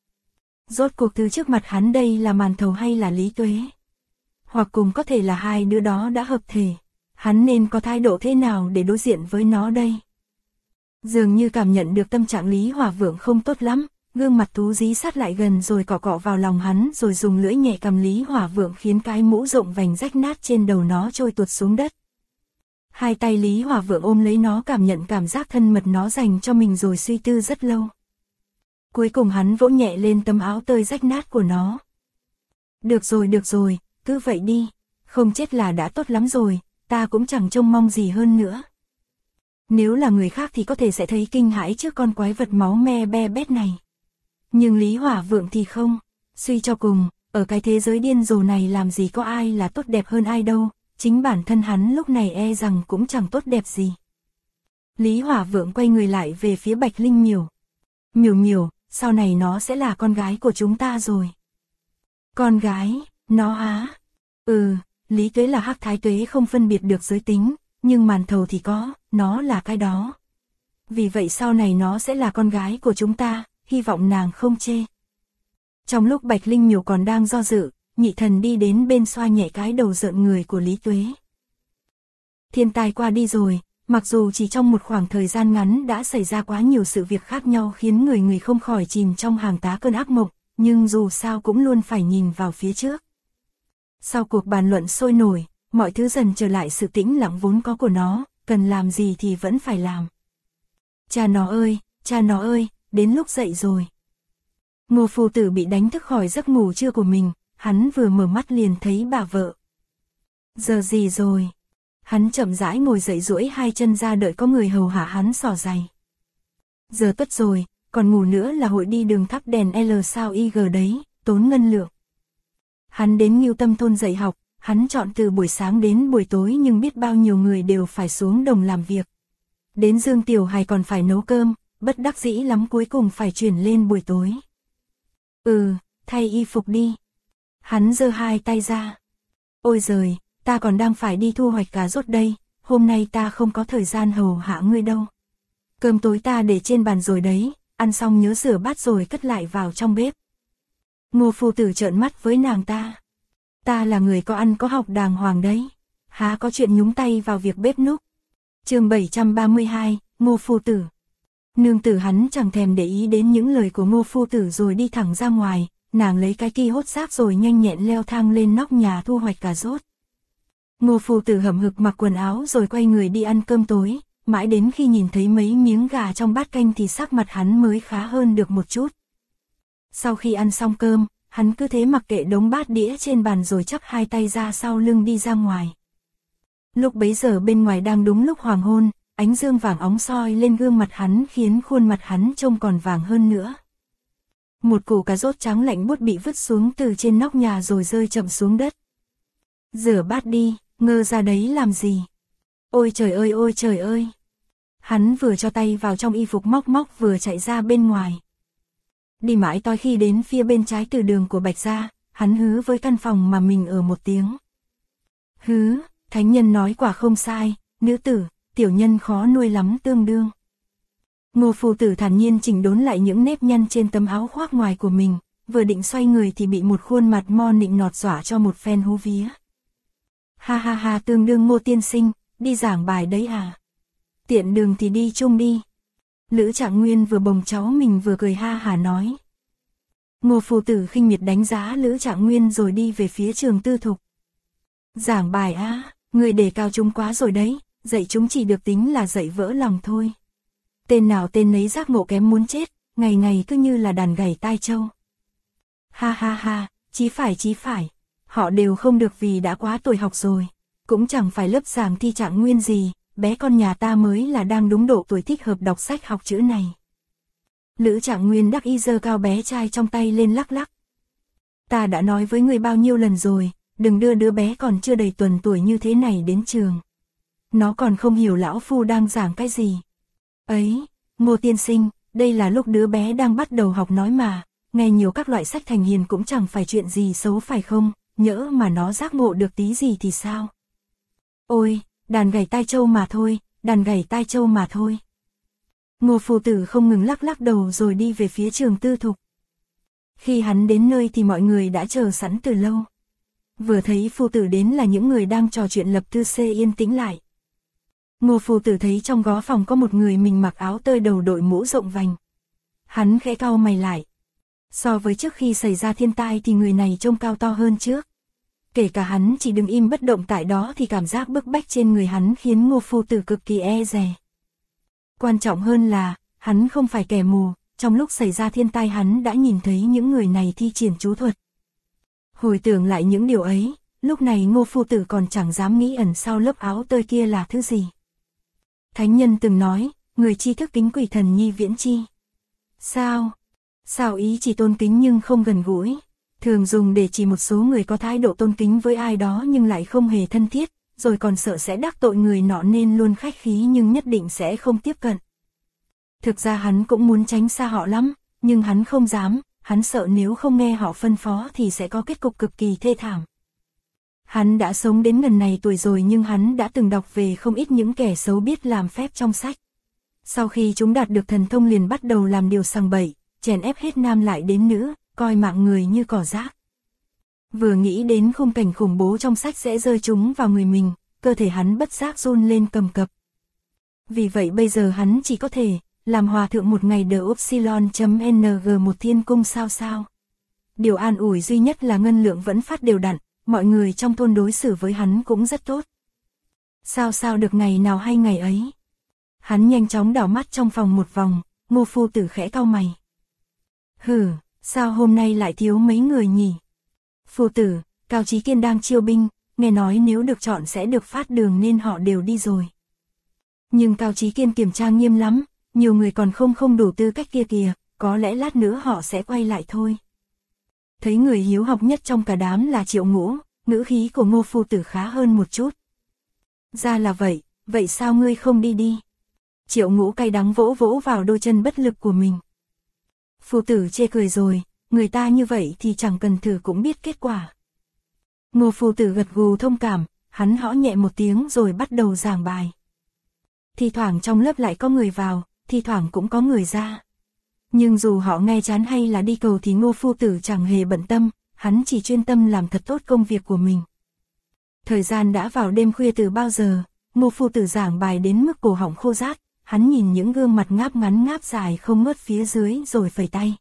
Rốt cuộc thứ trước mặt hắn đây là màn thầu hay là Lý Tuế? Hoặc cùng có thể là hai đứa đó đã hợp thể, hắn nên có thái độ thế nào để đối diện với nó đây? Dường như cảm nhận được tâm trạng Lý Hỏa Vượng không tốt lắm, gương mặt thú dí sát lại gần rồi cọ cọ vào lòng hắn rồi dùng lưỡi nhẹ cầm Lý Hỏa Vượng khiến cái mũ rộng vành rách nát trên đầu nó trôi tuột xuống đất. Hai tay Lý Hỏa Vượng ôm lấy nó cảm nhận cảm giác thân mật nó dành cho mình rồi suy tư rất lâu. Cuối cùng hắn vỗ nhẹ lên tấm áo tơi rách nát của nó. Được rồi, cứ vậy đi, không chết là đã tốt lắm rồi, ta cũng chẳng trông mong gì hơn nữa. Nếu là người khác thì có thể sẽ thấy kinh hãi trước con quái vật máu me be bét này. Nhưng Lý Hỏa Vượng thì không, suy cho cùng, ở cái thế giới điên rồ này làm gì có ai là tốt đẹp hơn ai đâu, chính bản thân hắn lúc này e rằng cũng chẳng tốt đẹp gì. Lý Hỏa Vượng quay người lại về phía Bạch Linh Miểu. Miểu, sau này nó sẽ là con gái của chúng ta rồi. Con gái, nó á? Lý Tuế là Hắc Thái Tuế không phân biệt được giới tính, nhưng màn thầu thì có, nó là cái đó. Vì vậy sau này nó sẽ là con gái của chúng ta, hy vọng nàng không chê. Trong lúc Bạch Linh Miểu còn đang do dự, Nhị Thần đi đến bên xoa nhẹ cái đầu rợn người của Lý Tuế. Thiên tai qua đi rồi, mặc dù chỉ trong một khoảng thời gian ngắn đã xảy ra quá nhiều sự việc khác nhau khiến người không khỏi chìm trong hàng tá cơn ác mộng, nhưng dù sao cũng luôn phải nhìn vào phía trước. Sau cuộc bàn luận sôi nổi, mọi thứ dần trở lại sự tĩnh lặng vốn có của nó, cần làm gì thì vẫn phải làm. Cha nó ơi, đến lúc dậy rồi. Ngô phu tử bị đánh thức khỏi giấc ngủ trưa của mình, hắn vừa mở mắt liền thấy bà vợ. Giờ gì rồi? Hắn chậm rãi ngồi dậy duỗi hai chân ra đợi có người hầu hạ hắn xỏ giày. Giờ tuất rồi, còn ngủ nữa là hội đi đường thắp đèn L sao IG đấy, tốn ngân lượng. Hắn đến Ngưu Tâm thôn dạy học, hắn chọn từ buổi sáng đến buổi tối nhưng biết bao nhiêu người đều phải xuống đồng làm việc. Đến Dương Tiểu Hài còn phải nấu cơm, bất đắc dĩ lắm cuối cùng phải chuyển lên buổi tối. Thay y phục đi. Hắn giơ hai tay ra. Ôi giời, ta còn đang phải đi thu hoạch cà rốt đây, hôm nay ta không có thời gian hầu hạ ngươi đâu. Cơm tối ta để trên bàn rồi đấy, ăn xong nhớ rửa bát rồi cất lại vào trong bếp. Ngô phu tử trợn mắt với nàng ta. Ta là người có ăn có học đàng hoàng đấy, há có chuyện nhúng tay vào việc bếp núc. Chương 732, Ngô phu tử. Nương tử hắn chẳng thèm để ý đến những lời của Ngô phu tử rồi đi thẳng ra ngoài, nàng lấy cái ki hốt xác rồi nhanh nhẹn leo thang lên nóc nhà thu hoạch cà rốt. Ngô phu tử hậm hực mặc quần áo rồi quay người đi ăn cơm tối, mãi đến khi nhìn thấy mấy miếng gà trong bát canh thì sắc mặt hắn mới khá hơn được một chút. Sau khi ăn xong cơm, hắn cứ thế mặc kệ đống bát đĩa trên bàn rồi chắp hai tay ra sau lưng đi ra ngoài. Lúc bấy giờ bên ngoài đang đúng lúc hoàng hôn, ánh dương vàng óng soi lên gương mặt hắn khiến khuôn mặt hắn trông còn vàng hơn nữa. Một củ cà rốt trắng lạnh buốt bị vứt xuống từ trên nóc nhà rồi rơi chậm xuống đất. Rửa bát đi, ngơ ra đấy làm gì? Ôi trời ơi ôi trời ơi! Hắn vừa cho tay vào trong y phục móc móc vừa chạy ra bên ngoài. Đi mãi tới khi đến phía bên trái từ đường của Bạch gia, hắn hứ với căn phòng mà mình ở một tiếng. Hứ, thánh nhân nói quả không sai, nữ tử, tiểu nhân khó nuôi lắm tương đương. Ngô phu tử thản nhiên chỉnh đốn lại những nếp nhăn trên tấm áo khoác ngoài của mình, vừa định xoay người thì bị một khuôn mặt mo nịnh nọt dọa cho một phen hú vía. Ha ha ha, tương đương Ngô tiên sinh, đi giảng bài đấy à? Tiện đường thì đi chung đi. Lữ Trạng Nguyên vừa bồng cháu mình vừa cười ha hả nói. Ngô phu tử khinh miệt đánh giá Lữ Trạng Nguyên rồi đi về phía trường tư thục. Giảng bài á, người đề cao chúng quá rồi đấy, dạy chúng chỉ được tính là dạy vỡ lòng thôi. Tên nào tên nấy giác ngộ kém muốn chết, ngày ngày cứ như là đàn gảy tai trâu. Ha ha ha, chí phải, họ đều không được vì đã quá tuổi học rồi, cũng chẳng phải lớp giảng thi Trạng Nguyên gì, bé con nhà ta mới là đang đúng độ tuổi thích hợp đọc sách học chữ này. Lữ Trạng Nguyên đắc y giơ cao bé trai trong tay lên lắc lắc. Ta đã nói với người bao nhiêu lần rồi, đừng đưa đứa bé còn chưa đầy tuần tuổi như thế này đến trường. Nó còn không hiểu lão phu đang giảng cái gì. Ấy, Ngô tiên sinh, đây là lúc đứa bé đang bắt đầu học nói mà, nghe nhiều các loại sách thành hiền cũng chẳng phải chuyện gì xấu phải không, nhỡ mà nó giác ngộ được tí gì thì sao? Ôi, đàn gảy tai trâu mà thôi, đàn gảy tai trâu mà thôi. Ngô phu tử không ngừng lắc lắc đầu rồi đi về phía trường tư thục. Khi hắn đến nơi thì mọi người đã chờ sẵn từ lâu. Vừa thấy phu tử đến là những người đang trò chuyện lập tư xê yên tĩnh lại. Ngô phu tử thấy trong gó phòng có một người mình mặc áo tơi đầu đội mũ rộng vành. Hắn khẽ cau mày lại. So với trước khi xảy ra thiên tai thì người này trông cao to hơn trước. Kể cả hắn chỉ đứng im bất động tại đó thì cảm giác bức bách trên người hắn khiến Ngô phu tử cực kỳ e dè. Quan trọng hơn là, hắn không phải kẻ mù, trong lúc xảy ra thiên tai hắn đã nhìn thấy những người này thi triển chú thuật. Hồi tưởng lại những điều ấy, lúc này Ngô phu tử còn chẳng dám nghĩ ẩn sau lớp áo tơi kia là thứ gì. Thánh nhân từng nói, người tri thức kính quỷ thần nhi viễn chi. Sao ý chỉ tôn kính nhưng không gần gũi, thường dùng để chỉ một số người có thái độ tôn kính với ai đó nhưng lại không hề thân thiết, rồi còn sợ sẽ đắc tội người nọ nên luôn khách khí nhưng nhất định sẽ không tiếp cận. Thực ra hắn cũng muốn tránh xa họ lắm, nhưng hắn không dám, hắn sợ nếu không nghe họ phân phó thì sẽ có kết cục cực kỳ thê thảm. Hắn đã sống đến ngần này tuổi rồi nhưng hắn đã từng đọc về không ít những kẻ xấu biết làm phép trong sách. Sau khi chúng đạt được thần thông liền bắt đầu làm điều sằng bậy, chèn ép hết nam lại đến nữ, coi mạng người như cỏ rác. Vừa nghĩ đến khung cảnh khủng bố trong sách sẽ rơi chúng vào người mình, cơ thể hắn bất giác run lên cầm cập. Vì vậy bây giờ hắn chỉ có thể làm hòa thượng một ngày đờ upsilon.ng một thiên cung sao. Điều an ủi duy nhất là ngân lượng vẫn phát đều đặn, mọi người trong thôn đối xử với hắn cũng rất tốt. Sao được ngày nào hay ngày ấy. Hắn nhanh chóng đảo mắt trong phòng một vòng, Ngô phu tử khẽ cau mày. Hừ, sao hôm nay lại thiếu mấy người nhỉ? Phu tử, Cao Chí Kiên đang chiêu binh, nghe nói nếu được chọn sẽ được phát đường nên họ đều đi rồi. Nhưng Cao Chí Kiên kiểm tra nghiêm lắm, nhiều người còn không đủ tư cách kia kìa, có lẽ lát nữa họ sẽ quay lại thôi. Thấy người hiếu học nhất trong cả đám là Triệu Ngũ, ngữ khí của Ngô phu tử khá hơn một chút. Ra là vậy sao ngươi không đi? Triệu Ngũ cay đắng vỗ vào đôi chân bất lực của mình. Phu tử chê cười rồi, người ta như vậy thì chẳng cần thử cũng biết kết quả. Ngô phu tử gật gù thông cảm, hắn hõ nhẹ một tiếng rồi bắt đầu giảng bài. Thì thoảng trong lớp lại có người vào, thì thoảng cũng có người ra. Nhưng dù họ nghe chán hay là đi cầu thì Ngô phu tử chẳng hề bận tâm, hắn chỉ chuyên tâm làm thật tốt công việc của mình. Thời gian đã vào đêm khuya từ bao giờ, Ngô phu tử giảng bài đến mức cổ họng khô rát, hắn nhìn những gương mặt ngáp ngắn ngáp dài không ngớt phía dưới rồi phẩy tay.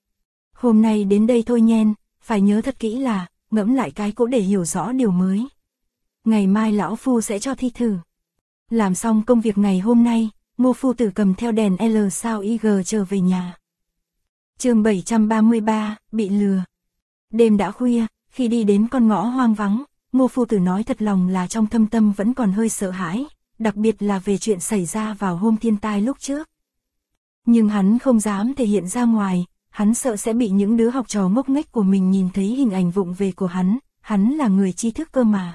Hôm nay đến đây thôi nhen, phải nhớ thật kỹ là, ngẫm lại cái cũ để hiểu rõ điều mới. Ngày mai lão phu sẽ cho thi thử. Làm xong công việc ngày hôm nay, Ngô phu tử cầm theo đèn L sao IG trở về nhà. Chương 733, bị lừa. Đêm đã khuya, khi đi đến con ngõ hoang vắng, Ngô phu tử nói thật lòng là trong thâm tâm vẫn còn hơi sợ hãi, đặc biệt là về chuyện xảy ra vào hôm thiên tai lúc trước. Nhưng hắn không dám thể hiện ra ngoài, hắn sợ sẽ bị những đứa học trò ngốc nghếch của mình nhìn thấy hình ảnh vụng về của hắn là người tri thức cơ mà.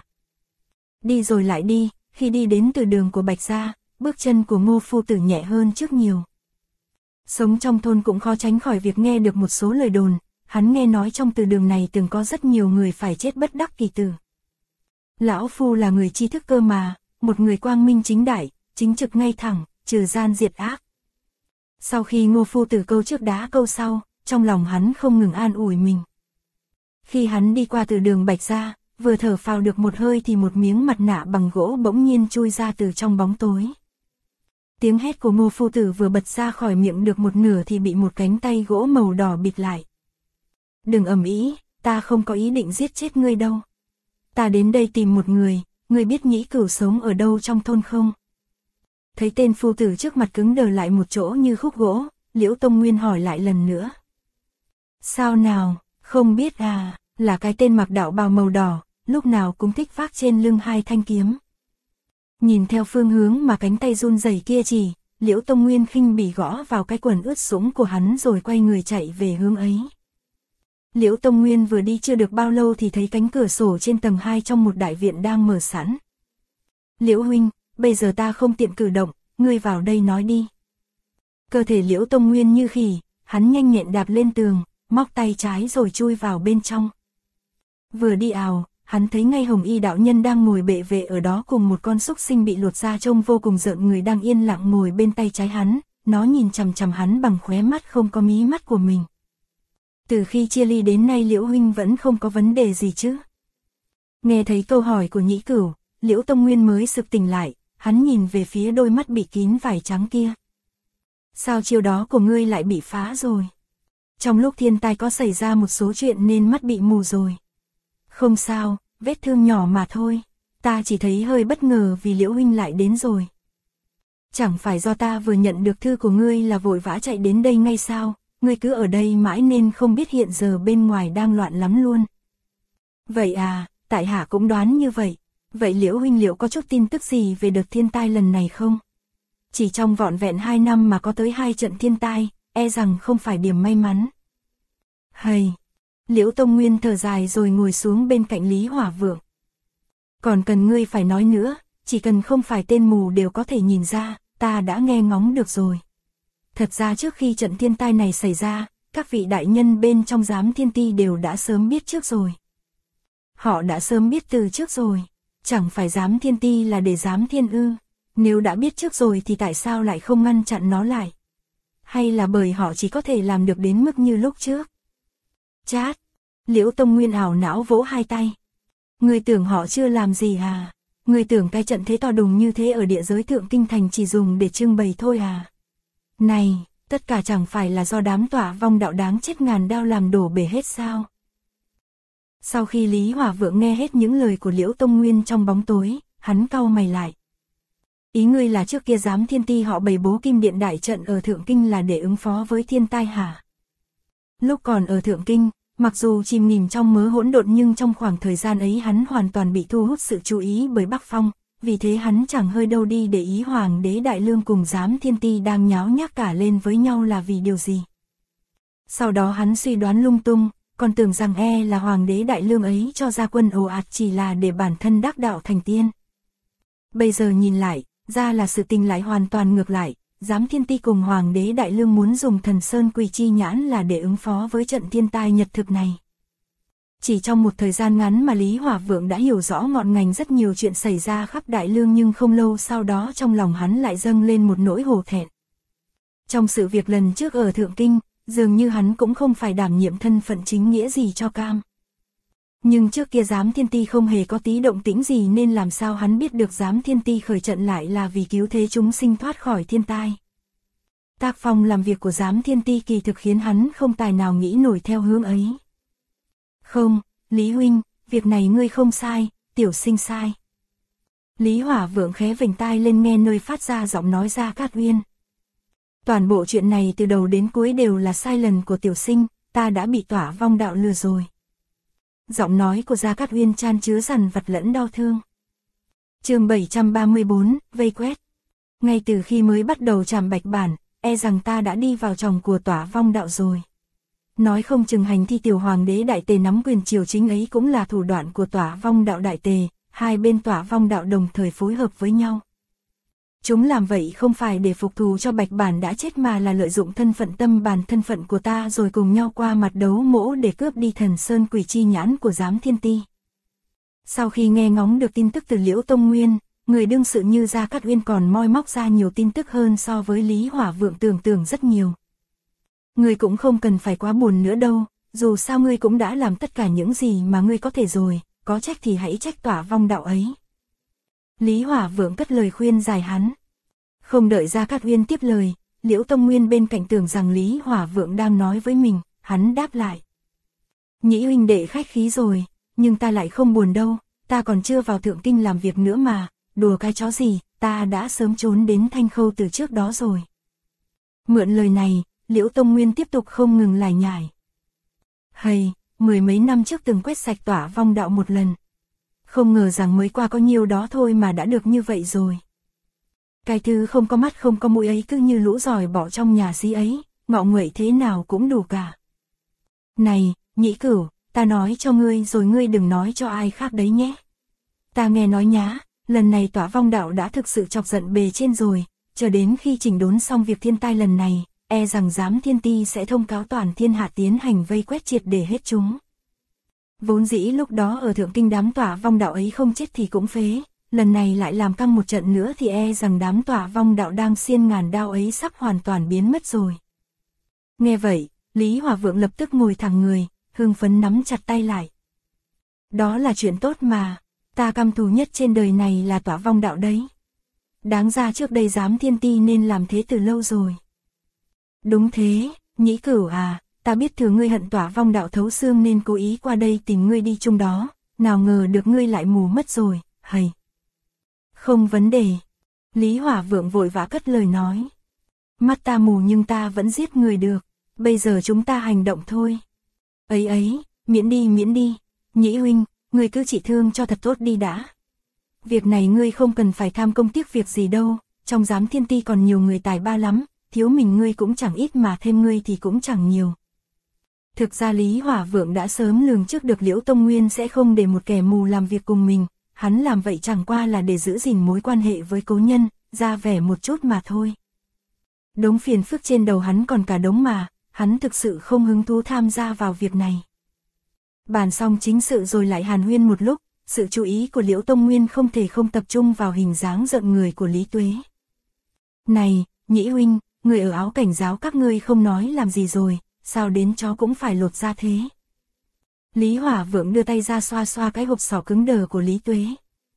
Đi rồi lại đi, khi đi đến từ đường của Bạch gia, bước chân của Ngô phu tử nhẹ hơn trước nhiều. Sống trong thôn cũng khó tránh khỏi việc nghe được một số lời đồn, hắn nghe nói trong từ đường này từng có rất nhiều người phải chết bất đắc kỳ tử. Lão phu là người tri thức cơ mà, một người quang minh chính đại, chính trực ngay thẳng, trừ gian diệt ác. Sau khi Ngô phu tử câu trước đá câu sau, trong lòng hắn không ngừng an ủi mình. Khi hắn đi qua từ đường Bạch gia, vừa thở phào được một hơi thì một miếng mặt nạ bằng gỗ bỗng nhiên chui ra từ trong bóng tối. Tiếng hét của Ngô phu tử vừa bật ra khỏi miệng được một nửa thì bị một cánh tay gỗ màu đỏ bịt lại. Đừng ầm ĩ, ta không có ý định giết chết ngươi đâu. Ta đến đây tìm một người, ngươi biết Nhĩ Cửu sống ở đâu trong thôn không? Thấy tên phu tử trước mặt cứng đờ lại một chỗ như khúc gỗ, Liễu Tông Nguyên hỏi lại lần nữa. Sao nào, không biết à, là cái tên mặc đạo bào màu đỏ, lúc nào cũng thích vác trên lưng hai thanh kiếm. Nhìn theo phương hướng mà cánh tay run rẩy kia chỉ, Liễu Tông Nguyên khinh bỉ gõ vào cái quần ướt sũng của hắn rồi quay người chạy về hướng ấy. Liễu Tông Nguyên vừa đi chưa được bao lâu thì thấy cánh cửa sổ trên tầng 2 trong một đại viện đang mở sẵn. Liễu huynh, bây giờ ta không tiện cử động, ngươi vào đây nói đi. Cơ thể Liễu Tông Nguyên như khỉ, hắn nhanh nhẹn đạp lên tường, móc tay trái rồi chui vào bên trong. Vừa đi ào, hắn thấy ngay Hồng Y đạo nhân đang ngồi bệ vệ ở đó cùng một con súc sinh bị lột da trông vô cùng rợn người đang yên lặng ngồi bên tay trái hắn, nó nhìn chằm chằm hắn bằng khóe mắt không có mí mắt của mình. Từ khi chia ly đến nay Liễu huynh vẫn không có vấn đề gì chứ? Nghe thấy câu hỏi của Nhĩ Cửu, Liễu Tông Nguyên mới sực tỉnh lại, hắn nhìn về phía đôi mắt bị kín vải trắng kia. Sao chiêu đó của ngươi lại bị phá rồi? Trong lúc thiên tai có xảy ra một số chuyện nên mắt bị mù rồi. Không sao, vết thương nhỏ mà thôi, ta chỉ thấy hơi bất ngờ vì Liễu huynh lại đến rồi. Chẳng phải do ta vừa nhận được thư của ngươi là vội vã chạy đến đây ngay sao, ngươi cứ ở đây mãi nên không biết hiện giờ bên ngoài đang loạn lắm luôn. Vậy à, tại hạ cũng đoán như vậy. Vậy Liễu huynh liệu có chút tin tức gì về đợt thiên tai lần này không? Chỉ trong vỏn vẹn 2 năm mà có tới 2 trận thiên tai, e rằng không phải điểm may mắn. Hầy! Liễu Tông Nguyên thở dài rồi ngồi xuống bên cạnh Lý Hỏa Vượng. Còn cần ngươi phải nói nữa, chỉ cần không phải tên mù đều có thể nhìn ra, ta đã nghe ngóng được rồi. Thật ra trước khi trận thiên tai này xảy ra, các vị đại nhân bên trong Giám Thiên Ti đều đã sớm biết trước rồi. Họ đã sớm biết từ trước rồi, chẳng phải Giám Thiên Ti là để Giám Thiên ư, nếu đã biết trước rồi thì tại sao lại không ngăn chặn nó lại? Hay là bởi họ chỉ có thể làm được đến mức như lúc trước? Chát! Liễu Tông Nguyên ảo não vỗ hai tay. Ngươi tưởng họ chưa làm gì à? Ngươi tưởng cái trận thế to đùng như thế ở địa giới Thượng Kinh Thành chỉ dùng để trưng bày thôi à? Này, tất cả chẳng phải là do đám tỏa vong đạo đáng chết ngàn đao làm đổ bể hết sao? Sau khi Lý Hỏa Vượng nghe hết những lời của Liễu Tông Nguyên trong bóng tối, hắn cau mày lại. Ý ngươi là trước kia Giám Thiên Ti họ bày bố Kim Điện đại trận ở Thượng Kinh là để ứng phó với thiên tai hả? Lúc còn ở Thượng Kinh, mặc dù chìm nghỉm trong mớ hỗn độn nhưng trong khoảng thời gian ấy hắn hoàn toàn bị thu hút sự chú ý bởi Bắc Phong, vì thế hắn chẳng hơi đâu đi để ý Hoàng đế Đại Lương cùng Giám Thiên Ti đang nháo nhác cả lên với nhau là vì điều gì. Sau đó hắn suy đoán lung tung, còn tưởng rằng là Hoàng đế Đại Lương ấy cho ra quân ồ ạt chỉ là để bản thân đắc đạo thành tiên. Bây giờ nhìn lại, ra là sự tình lại hoàn toàn ngược lại. Giám Thiên Ti cùng Hoàng đế Đại Lương muốn dùng Thần Sơn Quỷ Chi Nhãn là để ứng phó với trận thiên tai nhật thực này. Chỉ trong một thời gian ngắn mà Lý Hỏa Vượng đã hiểu rõ ngọn ngành rất nhiều chuyện xảy ra khắp Đại Lương, nhưng không lâu sau đó trong lòng hắn lại dâng lên một nỗi hổ thẹn. Trong sự việc lần trước ở Thượng Kinh, dường như hắn cũng không phải đảm nhiệm thân phận chính nghĩa gì cho cam. Nhưng trước kia Giám Thiên Ti không hề có tí động tĩnh gì nên làm sao hắn biết được Giám Thiên Ti khởi trận lại là vì cứu thế chúng sinh thoát khỏi thiên tai. Tác phong làm việc của Giám Thiên Ti kỳ thực khiến hắn không tài nào nghĩ nổi theo hướng ấy. Không, Lý huynh, việc này ngươi không sai, tiểu sinh sai. Lý Hỏa Vượng khé vành tai lên nghe nơi phát ra giọng nói Gia Cát Uyên. Toàn bộ chuyện này từ đầu đến cuối đều là sai lầm của tiểu sinh, ta đã bị Tỏa Vong đạo lừa rồi. Giọng nói của Gia Cát Uyên chan chứa dằn vặt lẫn đau thương. Chương 734, vây quét. Ngay từ khi mới bắt đầu chạm bạch bản, e rằng ta đã đi vào chồng của Tỏa Vong đạo rồi. Nói không chừng hành thi tiểu hoàng đế đại tề nắm quyền triều chính ấy cũng là thủ đoạn của Tỏa Vong đạo đại tề, hai bên Tỏa Vong đạo đồng thời phối hợp với nhau. Chúng làm vậy không phải để phục thù cho bạch bản đã chết mà là lợi dụng thân phận tâm bản thân phận của ta rồi cùng nhau qua mặt đấu mỗ để cướp đi thần sơn quỷ chi nhãn của Giám Thiên Ti. Sau khi nghe ngóng được tin tức từ Liễu Tông Nguyên, người đương sự như Gia Cát Uyên còn moi móc ra nhiều tin tức hơn so với Lý Hỏa Vượng tưởng tượng rất nhiều. Ngươi cũng không cần phải quá buồn nữa đâu, dù sao ngươi cũng đã làm tất cả những gì mà ngươi có thể rồi, có trách thì hãy trách Tỏa Vong đạo ấy. Lý Hỏa Vượng cất lời khuyên giải hắn. Không đợi Gia Cát Uyên tiếp lời, Liễu Tông Nguyên bên cạnh tưởng rằng Lý Hỏa Vượng đang nói với mình, hắn đáp lại. Nhĩ huynh đệ khách khí rồi, nhưng ta lại không buồn đâu, ta còn chưa vào Thượng Kinh làm việc nữa mà, đùa cái chó gì, ta đã sớm trốn đến Thanh Khâu từ trước đó rồi. Mượn lời này, Liễu Tông Nguyên tiếp tục không ngừng lải nhải. Hầy, mười mấy năm trước từng quét sạch Tỏa Vong đạo một lần. Không ngờ rằng mới qua có nhiêu đó thôi mà đã được như vậy rồi. Cái thứ không có mắt không có mũi ấy cứ như lũ giỏi bỏ trong nhà xí ấy, ngọ nguậy thế nào cũng đủ cả. Này, Nhĩ Cửu, ta nói cho ngươi rồi ngươi đừng nói cho ai khác đấy nhé. Ta nghe nói nhá, lần này Tỏa Vong đạo đã thực sự chọc giận bề trên rồi, chờ đến khi chỉnh đốn xong việc thiên tai lần này, e rằng Giám Thiên Ti sẽ thông cáo toàn thiên hạ tiến hành vây quét triệt để hết chúng. Vốn dĩ lúc đó ở Thượng Kinh đám Tỏa Vong đạo ấy không chết thì cũng phế, lần này lại làm căng một trận nữa thì e rằng đám Tỏa Vong đạo đang xiên ngàn đao ấy sắp hoàn toàn biến mất rồi. Nghe vậy, Lý Hỏa Vượng lập tức ngồi thẳng người, hưng phấn nắm chặt tay lại. Đó là chuyện tốt mà, ta căm thù nhất trên đời này là Tỏa Vong đạo đấy. Đáng ra trước đây Giám Thiên Ti nên làm thế từ lâu rồi. Đúng thế, Nhĩ Cửu à, ta biết thừa ngươi hận Tỏa Vong đạo thấu xương nên cố ý qua đây tìm ngươi đi chung đó, nào ngờ được ngươi lại mù mất rồi, hầy. Không vấn đề. Lý Hỏa Vượng vội vã cất lời nói. Mắt ta mù nhưng ta vẫn giết người được, bây giờ chúng ta hành động thôi. Ấy, miễn đi, Nhĩ huynh, ngươi cứ trị thương cho thật tốt đi đã. Việc này ngươi không cần phải tham công tiếc việc gì đâu, trong Giám Thiên Ti còn nhiều người tài ba lắm, thiếu mình ngươi cũng chẳng ít mà thêm ngươi thì cũng chẳng nhiều. Thực ra Lý Hỏa Vượng đã sớm lường trước được Liễu Tông Nguyên sẽ không để một kẻ mù làm việc cùng mình, hắn làm vậy chẳng qua là để giữ gìn mối quan hệ với cố nhân, ra vẻ một chút mà thôi. Đống phiền phức trên đầu hắn còn cả đống mà, hắn thực sự không hứng thú tham gia vào việc này. Bàn xong chính sự rồi lại hàn huyên một lúc, sự chú ý của Liễu Tông Nguyên không thể không tập trung vào hình dáng giận người của Lý Tuế. Này, Nhĩ huynh, người ở áo cảnh giáo các ngươi không nói làm gì rồi, sao đến chó cũng phải lột ra thế? Lý Hỏa Vượng đưa tay ra xoa xoa cái hộp sọ cứng đờ của Lý Tuế.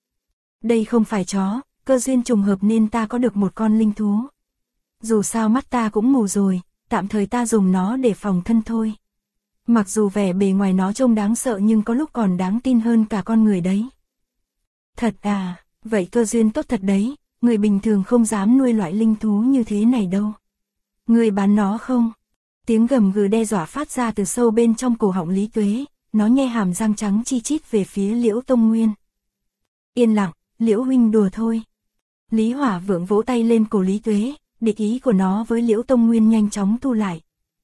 Đây không phải chó, cơ duyên trùng hợp nên ta có được một con linh thú. Dù sao mắt ta cũng mù rồi, tạm thời ta dùng nó để phòng thân thôi. Mặc dù vẻ bề ngoài nó trông đáng sợ nhưng có lúc còn đáng tin hơn cả con người đấy. Thật à, vậy cơ duyên tốt thật đấy, người bình thường không dám nuôi loại linh thú như thế này đâu. Người bán nó không? Tiếng gầm gừ đe dọa phát ra từ sâu bên trong cổ họng Lý Tuế, nó nhe hàm răng trắng chi chít về phía Liễu Tông Nguyên. Yên lặng, Liễu huynh đùa thôi. Lý Hỏa Vượng vỗ tay lên cổ Lý Tuế, địch ý của nó với Liễu Tông Nguyên nhanh chóng thu lại.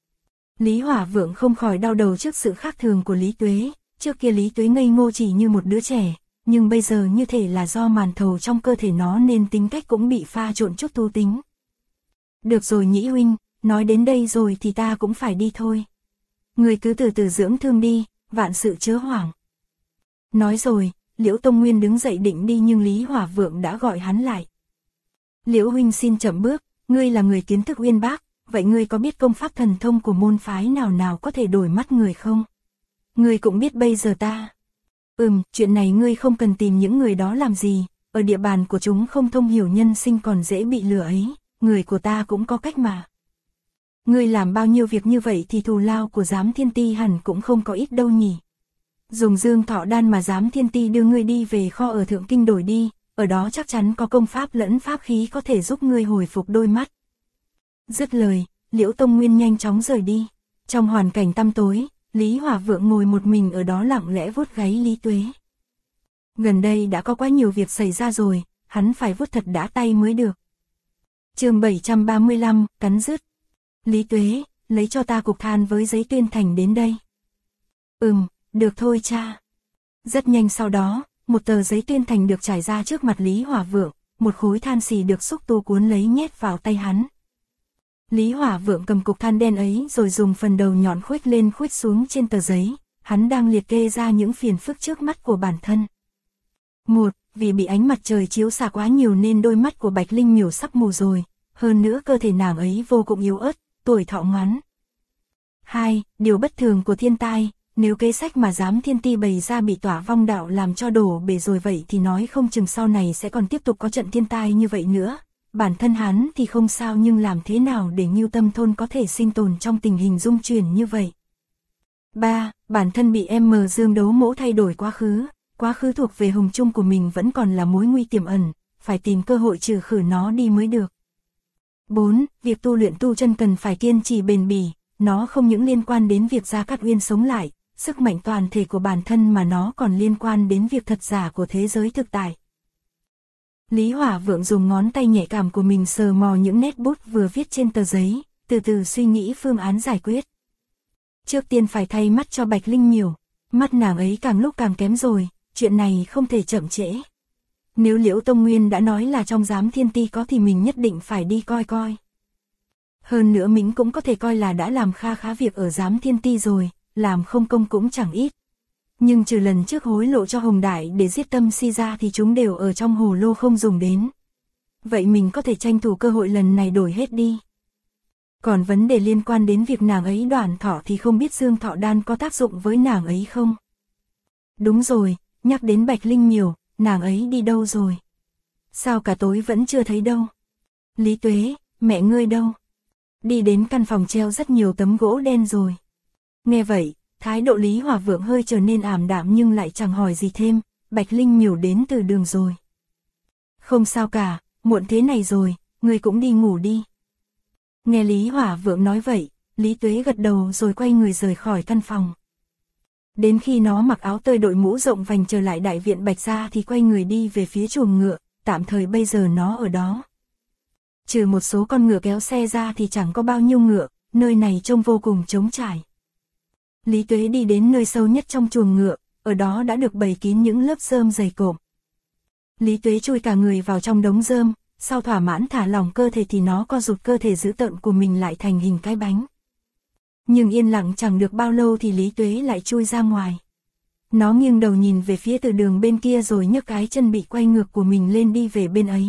Lý Hỏa Vượng không khỏi đau đầu trước sự khác thường của Lý Tuế, trước kia Lý Tuế ngây ngô chỉ như một đứa trẻ, nhưng bây giờ như thể là do màn thầu trong cơ thể nó nên tính cách cũng bị pha trộn chút thú tính. Được rồi Nhĩ huynh, nói đến đây rồi thì ta cũng phải đi thôi. Người cứ từ từ dưỡng thương đi, vạn sự chớ hoảng. Nói rồi, Liễu Tông Nguyên đứng dậy định đi nhưng Lý Hỏa Vượng đã gọi hắn lại. Liễu huynh xin chậm bước, ngươi là người kiến thức uyên bác, vậy ngươi có biết công pháp thần thông của môn phái nào nào có thể đổi mắt người không? Ngươi cũng biết bây giờ ta. Chuyện này ngươi không cần tìm những người đó làm gì, ở địa bàn của chúng không thông hiểu nhân sinh còn dễ bị lừa ấy, người của ta cũng có cách mà. Ngươi làm bao nhiêu việc như vậy thì thù lao của Giám Thiên Ti hẳn cũng không có ít đâu nhỉ. Dùng Dương Thọ đan mà Giám Thiên Ti đưa ngươi đi về kho ở Thượng Kinh đổi đi, ở đó chắc chắn có công pháp lẫn pháp khí có thể giúp ngươi hồi phục đôi mắt. Dứt lời, Liễu Tông Nguyên nhanh chóng rời đi. Trong hoàn cảnh tăm tối, Lý Hỏa Vượng ngồi một mình ở đó lặng lẽ vuốt gáy Lý Tuế. Gần đây đã có quá nhiều việc xảy ra rồi, hắn phải vuốt thật đã tay mới được. Chương 735, cắn rứt. Lý Tuế, lấy cho ta cục than với giấy tuyên thành đến đây. Được thôi cha. Rất nhanh sau đó, một tờ giấy tuyên thành được trải ra trước mặt Lý Hỏa Vượng, một khối than xì được xúc tu cuốn lấy nhét vào tay hắn. Lý Hỏa Vượng cầm cục than đen ấy rồi dùng phần đầu nhọn khuếch lên khuếch xuống trên tờ giấy, hắn đang liệt kê ra những phiền phức trước mắt của bản thân. 1. Vì bị ánh mặt trời chiếu xạ quá nhiều nên đôi mắt của Bạch Linh Miểu sắp mù rồi, hơn nữa cơ thể nàng ấy vô cùng yếu ớt, tuổi thọ ngắn. 2. Điều bất thường của thiên tai, nếu kế sách mà giám thiên ti bày ra bị Tỏa Vong đạo làm cho đổ bể rồi vậy thì nói không chừng sau này sẽ còn tiếp tục có trận thiên tai như vậy nữa. Bản thân hắn thì không sao nhưng làm thế nào để Ngưu Tâm thôn có thể sinh tồn trong tình hình dung chuyển như vậy. 3. Bản thân bị Dương Đấu Mỗ thay đổi quá khứ thuộc về hồng chung của mình vẫn còn là mối nguy tiềm ẩn, phải tìm cơ hội trừ khử nó đi mới được. 4. Việc tu luyện tu chân cần phải kiên trì bền bỉ, nó không những liên quan đến việc Gia Cát Uyên sống lại, sức mạnh toàn thể của bản thân mà nó còn liên quan đến việc thật giả của thế giới thực tại. Lý Hỏa Vượng dùng ngón tay nhạy cảm của mình sờ mò những nét bút vừa viết trên tờ giấy, từ từ suy nghĩ phương án giải quyết. Trước tiên phải thay mắt cho Bạch Linh Miểu, mắt nàng ấy càng lúc càng kém rồi, chuyện này không thể chậm trễ. Nếu Liễu Tông Nguyên đã nói là trong giám thiên ti có thì mình nhất định phải đi coi coi. Hơn nữa mình cũng có thể coi là đã làm khá việc ở giám thiên ti rồi, làm không công cũng chẳng ít. Nhưng trừ lần trước hối lộ cho Hồng Đại để giết Tâm Si ra thì chúng đều ở trong hồ lô không dùng đến. Vậy mình có thể tranh thủ cơ hội lần này đổi hết đi. Còn vấn đề liên quan đến việc nàng ấy đoản thọ thì không biết Dương Thọ Đan có tác dụng với nàng ấy không? Đúng rồi, nhắc đến Bạch Linh Miểu, nàng ấy đi đâu rồi? Sao cả tối vẫn chưa thấy đâu? Lý Tuế, mẹ ngươi đâu? Đi đến căn phòng treo rất nhiều tấm gỗ đen rồi. Nghe vậy, thái độ Lý Hỏa Vượng hơi trở nên ảm đạm nhưng lại chẳng hỏi gì thêm, Bạch Linh Miểu đến từ đường rồi. Không sao cả, muộn thế này rồi, ngươi cũng đi ngủ đi. Nghe Lý Hỏa Vượng nói vậy, Lý Tuế gật đầu rồi quay người rời khỏi căn phòng. Đến khi nó mặc áo tơi đội mũ rộng vành trở lại đại viện Bạch Gia thì quay người đi về phía chuồng ngựa, tạm thời bây giờ nó ở đó. Trừ một số con ngựa kéo xe ra thì chẳng có bao nhiêu ngựa, nơi này trông vô cùng trống trải. Lý Tuế đi đến nơi sâu nhất trong chuồng ngựa, ở đó đã được bày kín những lớp rơm dày cộm. Lý Tuế chui cả người vào trong đống rơm, sau thỏa mãn thả lỏng cơ thể thì nó co rụt cơ thể dữ tợn của mình lại thành hình cái bánh. Nhưng yên lặng chẳng được bao lâu thì Lý Tuế lại chui ra ngoài. Nó nghiêng đầu nhìn về phía từ đường bên kia rồi nhấc cái chân bị quay ngược của mình lên đi về bên ấy.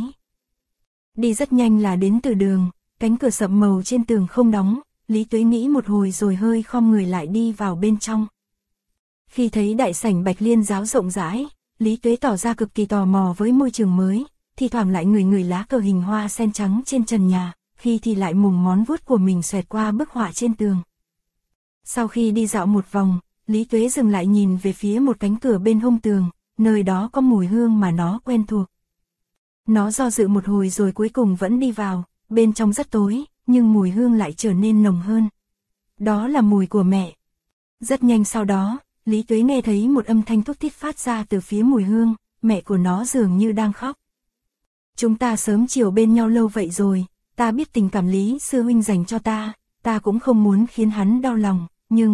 Đi rất nhanh là đến từ đường, cánh cửa sậm màu trên tường không đóng, Lý Tuế nghĩ một hồi rồi hơi khom người lại đi vào bên trong. Khi thấy đại sảnh Bạch Liên giáo rộng rãi, Lý Tuế tỏ ra cực kỳ tò mò với môi trường mới, thi thoảng lại ngửi lá cờ hình hoa sen trắng trên trần nhà, khi thì lại mùng ngón vuốt của mình xoẹt qua bức họa trên tường. Sau khi đi dạo một vòng, Lý Tuế dừng lại nhìn về phía một cánh cửa bên hông tường, nơi đó có mùi hương mà nó quen thuộc. Nó do dự một hồi rồi cuối cùng vẫn đi vào, bên trong rất tối, nhưng mùi hương lại trở nên nồng hơn. Đó là mùi của mẹ. Rất nhanh sau đó, Lý Tuế nghe thấy một âm thanh thút thít phát ra từ phía mùi hương, mẹ của nó dường như đang khóc. Chúng ta sớm chiều bên nhau lâu vậy rồi, ta biết tình cảm Lý sư huynh dành cho ta cũng không muốn khiến hắn đau lòng,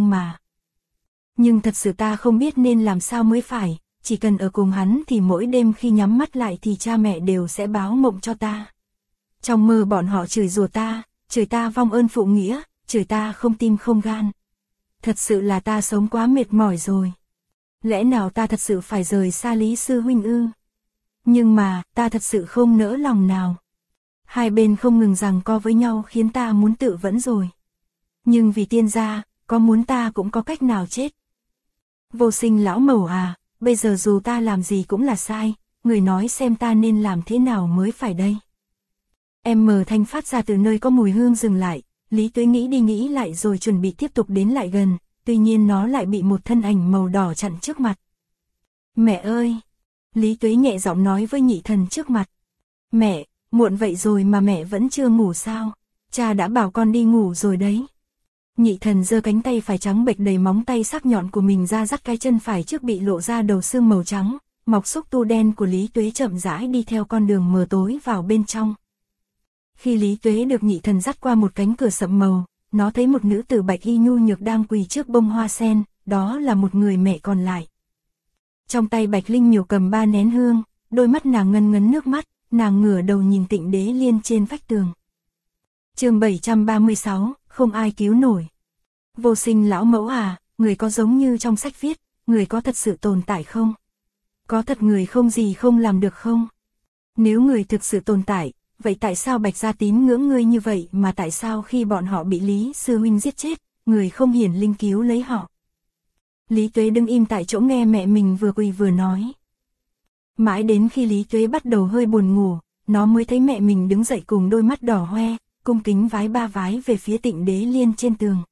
nhưng thật sự ta không biết nên làm sao mới phải, chỉ cần ở cùng hắn thì mỗi đêm khi nhắm mắt lại thì cha mẹ đều sẽ báo mộng cho ta. Trong mơ bọn họ chửi rủa ta, chửi ta vong ơn phụ nghĩa, chửi ta không tim không gan. Thật sự là ta sống quá mệt mỏi rồi. Lẽ nào ta thật sự phải rời xa Lý sư huynh ư? Nhưng mà, ta thật sự không nỡ lòng nào. Hai bên không ngừng giằng co với nhau khiến ta muốn tự vẫn rồi. Nhưng vì tiên gia, có muốn ta cũng có cách nào chết. Vô sinh lão mẩu à, bây giờ dù ta làm gì cũng là sai, người nói xem ta nên làm thế nào mới phải đây. Thanh phát ra từ nơi có mùi hương dừng lại, Lý Tuế nghĩ đi nghĩ lại rồi chuẩn bị tiếp tục đến lại gần, tuy nhiên nó lại bị một thân ảnh màu đỏ chặn trước mặt. Mẹ ơi! Lý Tuế nhẹ giọng nói với nhị thần trước mặt. Mẹ, muộn vậy rồi mà mẹ vẫn chưa ngủ sao? Cha đã bảo con đi ngủ rồi đấy. Nhị thần giơ cánh tay phải trắng bệch đầy móng tay sắc nhọn của mình ra, dắt cái chân phải trước bị lộ ra đầu xương màu trắng, mọc xúc tu đen của Lý Tuế chậm rãi đi theo con đường mờ tối vào bên trong. Khi Lý Tuế được nhị thần dắt qua một cánh cửa sậm màu, nó thấy một nữ tử bạch y nhu nhược đang quỳ trước bông hoa sen, đó là một người mẹ còn lại. Trong tay Bạch Linh Miểu cầm 3 nén hương, đôi mắt nàng ngấn ngấn nước mắt, nàng ngửa đầu nhìn Tịnh Đế Liên trên vách tường. Chương 736, không ai cứu nổi. Vô Sinh lão mẫu à, người có giống như trong sách viết, người có thật sự tồn tại không? Có thật người không gì không làm được không? Nếu người thực sự tồn tại, vậy tại sao Bạch gia tín ngưỡng ngươi như vậy mà tại sao khi bọn họ bị Lý sư huynh giết chết, người không hiển linh cứu lấy họ? Lý Tuế đứng im tại chỗ nghe mẹ mình vừa quỳ vừa nói. Mãi đến khi Lý Tuế bắt đầu hơi buồn ngủ, nó mới thấy mẹ mình đứng dậy cùng đôi mắt đỏ hoe, cung kính vái 3 vái về phía Tịnh Đế Liên trên tường.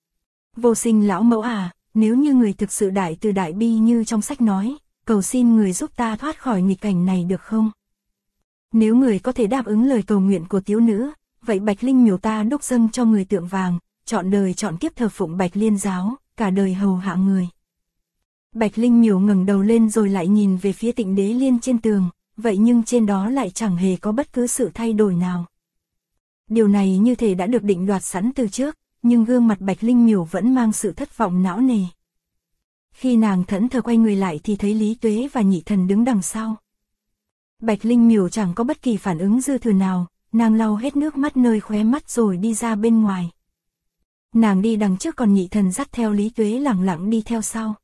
Vô Sinh lão mẫu à, nếu như người thực sự đại từ đại bi như trong sách nói, cầu xin người giúp ta thoát khỏi nghịch cảnh này được không? Nếu người có thể đáp ứng lời cầu nguyện của thiếu nữ, vậy Bạch Linh Miểu ta đúc dâng cho người tượng vàng, trọn đời trọn kiếp thờ phụng Bạch Liên giáo, cả đời hầu hạ người. Bạch Linh Miểu ngẩng đầu lên rồi lại nhìn về phía Tịnh Đế Liên trên tường, vậy nhưng trên đó lại chẳng hề có bất cứ sự thay đổi nào. Điều này như thể đã được định đoạt sẵn từ trước, nhưng gương mặt Bạch Linh Miểu vẫn mang sự thất vọng não nề. Khi nàng thẫn thờ quay người lại thì thấy Lý Tuế và nhị thần đứng đằng sau. Bạch Linh Miểu chẳng có bất kỳ phản ứng dư thừa nào, nàng lau hết nước mắt nơi khóe mắt rồi đi ra bên ngoài. Nàng đi đằng trước còn nhị thần dắt theo Lý Tuế lẳng lặng đi theo sau.